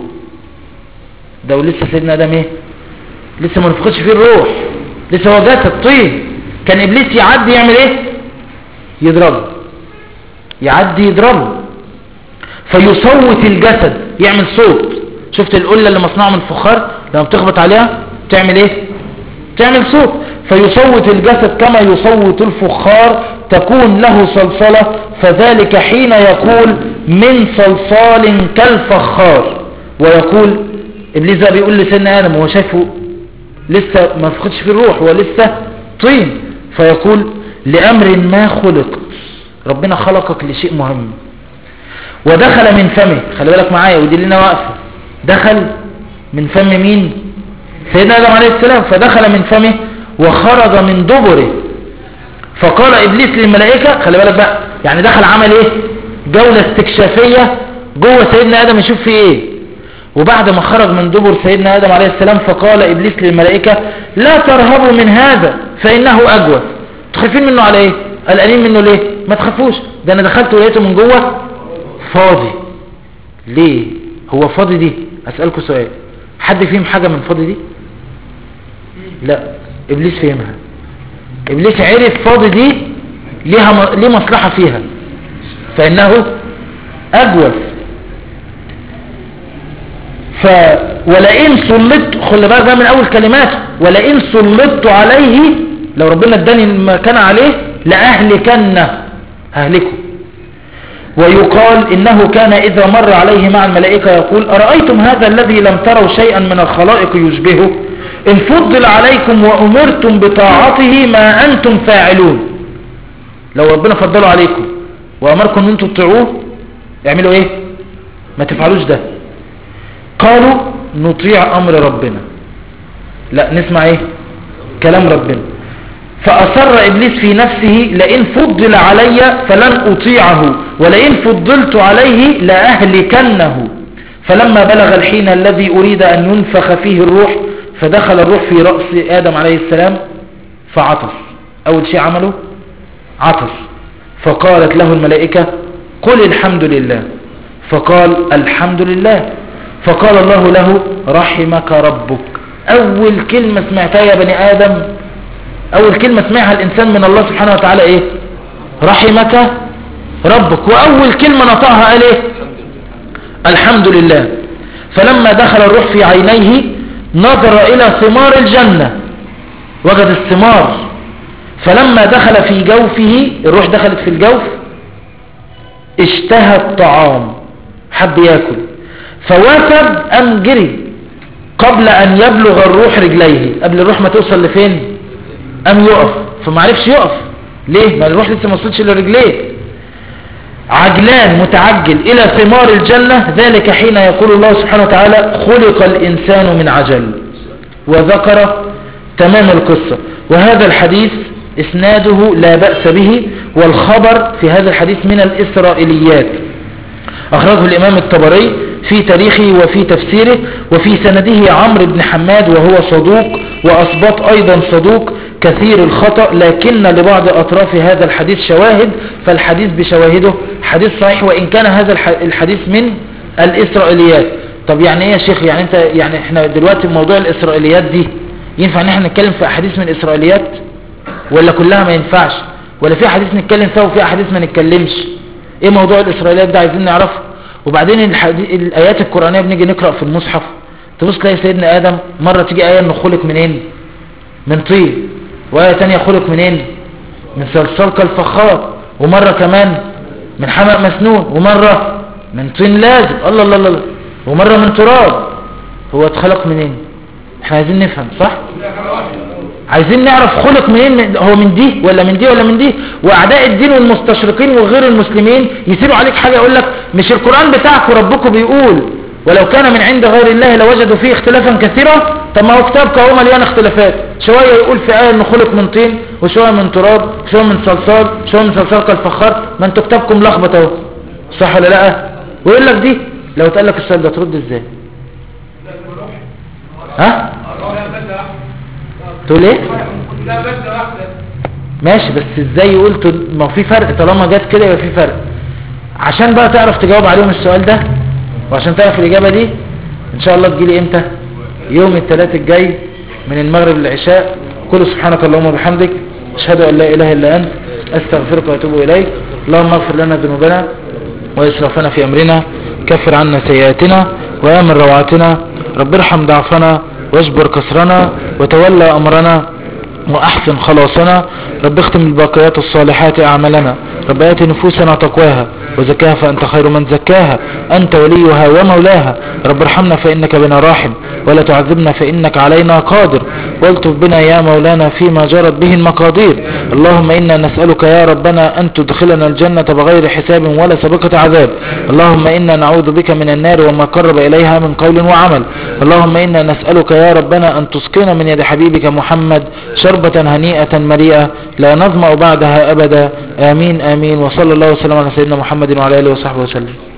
ده ولسه سيدنا آدم إيه؟ لسه ما نفقدش فيه الروح، لسه هو جسد طين. كان إبليس يعدي يعمل إيه؟ يضربه، يعدي يضربه فيصوت الجسد، يعمل صوت. شفت القلة اللي مصنوعة من الفخار لما بتخبط عليها تعمل إيه؟ تعمل صوت. فيصوت الجسد كما يصوت الفخار تكون له صلصلة، فذلك حين يقول من صلصال كالفخار. ويقول إبليس ده بيقول لسيدنا آدم وهو شايفه لسه ما فقدش في الروح، هو لسه طين، فيقول لأمر ما خلقت، ربنا خلقك لشيء مهم. ودخل من فمه، خلي بالك معايا ودي لنا واقفة، دخل من فم مين؟ سيدنا آدم عليه السلام. فدخل من فمه وخرج من دبره. فقال إبليس للملائكة، خلي بالك بقى، يعني دخل عمل ايه؟ جولة استكشافية جوه سيدنا آدم يشوف فيه ايه. وبعد ما خرج من دبر سيدنا آدم عليه السلام فقال إبليس للملائكة لا ترهبوا من هذا فإنه أجوف. تخافين منه على ايه؟ قلقانين منه ليه؟ ما تخافوش، ده انا دخلت ولقيته من جوه فاضي. ليه هو فاضي دي؟ اسألكم سؤال، حد فيهم حاجة من فاضي دي؟ لا، ابليس فهمها. ابليس عرف فاضي دي ليه مصلحة فيها، فانه اجوف. ولئن سلطت، خلي بالك بقى من اول كلمات، ولئن سلطت عليه، لو ربنا اداني ما كان عليه لاهلكنه، ههلكه. ويقال انه كان اذا مر عليه مع الملائكة يقول ارايتم هذا الذي لم تروا شيئا من الخلائق يشبهه، ان فضل عليكم وامرتم بطاعته ما انتم فاعلون. لو ربنا فضلوا عليكم وامركم ان انتم تطيعوه، اعملوا ايه؟ ما تفعلوش ده. قالوا نطيع امر ربنا، لا نسمع ايه؟ كلام ربنا. فاصر ابليس في نفسه لئن فضل علي فلن اطيعه ولئن فضلت عليه لاهلكنه. فلما بلغ الحين الذي اريد ان ينفخ فيه الروح، فدخل الروح في رأس ادم عليه السلام فعطس. اول شيء عمله عطس، فقالت له الملائكة قل الحمد لله، فقال الحمد لله. فقال الله له رحمك ربك. اول كلمة سمعتها يا بني ادم، اول كلمة سمعها الانسان من الله سبحانه وتعالى ايه؟ رحمك ربك. واول كلمة نطقها قال ايه؟ الحمد لله. فلما دخل الروح في عينيه نظر الى ثمار الجنة، وجد الثمار. فلما دخل في جوفه، الروح دخلت في الجوف، اشتهى الطعام، حب ياكل، فوثب أم جري قبل أن يبلغ الروح رجليه، قبل الروح ما توصل لفين؟ أم يقف، فما عرفش يقف. ليه؟ ما الروح لسه ما وصلتش لرجليه. عجلان متعجل إلى ثمار الجنة، ذلك حين يقول الله سبحانه وتعالى خلق الإنسان من عجل. وذكر تمام القصة. وهذا الحديث إسناده لا بأس به، والخبر في هذا الحديث من الإسرائيليات. أخرجه الإمام الطبري في تاريخه وفي تفسيره، وفي سنده عمرو بن حماد وهو صدوق، وأصبط أيضا صدوق كثير الخطأ، لكن لبعض أطراف هذا الحديث شواهد، فالحديث بشواهده حديث صحيح، وإن كان هذا الحديث من الإسرائيليات. طب يعني إيه يا شيخ؟ يعني أنت يعني إحنا دلوقتي موضوع الإسرائيليات دي ينفع إن إحنا نتكلم في أحاديث من الإسرائيليات ولا كلها ما ينفعش؟ ولا في أحاديث نتكلم فيها وفي أحاديث ما نتكلمش؟ إيه موضوع الإسرائيليات ده؟ عايزين نعرفه. وبعدين الآيات القرآنية بنيجي نقرأ في المصحف تبص تلاقي سيدنا آدم مرة تيجي آية إنه خلق منين؟ من طين. وآية تانية خلق منين؟ من صلصال كالفخار. ومرة كمان من حمأ مسنون. ومرة من طين لازب. الله الله الله. ومرة من تراب. هو اتخلق منين؟ احنا عايزين نفهم صح؟ عايزين نعرف خلق منين، هو من دي ولا من دي ولا من دي. واعداء الدين والمستشرقين وغير المسلمين يسيبوا عليك حاجة يقول لك مش القرآن بتاعك وربكم بيقول ولو كان من عند غير الله لوجدوا فيه اختلافا كثيرا. طب ما هو كتابك هو مليان اختلافات، شوية يقول في آية انه خلق من طين، وشوية من تراب، شوية من صلصال، شوية من صلصال كالفخار. ما انتوا كتابكم لخبط اهو، صح ولا لا؟ ويقول لك دي لو اتقال لك السؤال ده ترد ازاي؟ ها؟ تقول ايه؟ ماشي، بس ازاي قلت ما في فرق؟ طالما جت كده يبقى في فرق. عشان بقى تعرف تجاوب عليهم السؤال ده، وعشان تعرف الإجابة دي ان شاء الله تجيلي امتى؟ يوم الثلاث الجاي من المغرب للعشاء. كل سبحانك اللهم وبحمدك اشهد ان لا اله الا انت استغفرك واتوب اليك. اللهم اغفر لنا ذنوبنا واسرافنا في امرنا، كفر عنا سيئاتنا وامن روعاتنا، رب ارحم ضعفنا واجبر كسرنا وتولى امرنا واحسن خلاصنا. رب اختم الباقيات الصالحات اعمالنا، رب آت نفوسنا تقواها وزكاها فأنت خير من زكاها، أنت وليها ومولاها. رب ارحمنا فإنك بنا راحم، ولا تعذبنا فإنك علينا قادر، والطف بنا يا مولانا فيما جرت به المقادير. اللهم إنا نسألك يا ربنا أن تدخلنا الجنة بغير حساب ولا سابقة عذاب. اللهم إنا نعوذ بك من النار وما قرب إليها من قول وعمل. اللهم إنا نسألك يا ربنا أن تسقينا من يد حبيبك محمد شربة هنيئة مريئة لا نظمأ بعدها أبدا. آمين آمين. وصلى الله وسلم على سيدنا محمد وعلى آله وصحبه وسلم.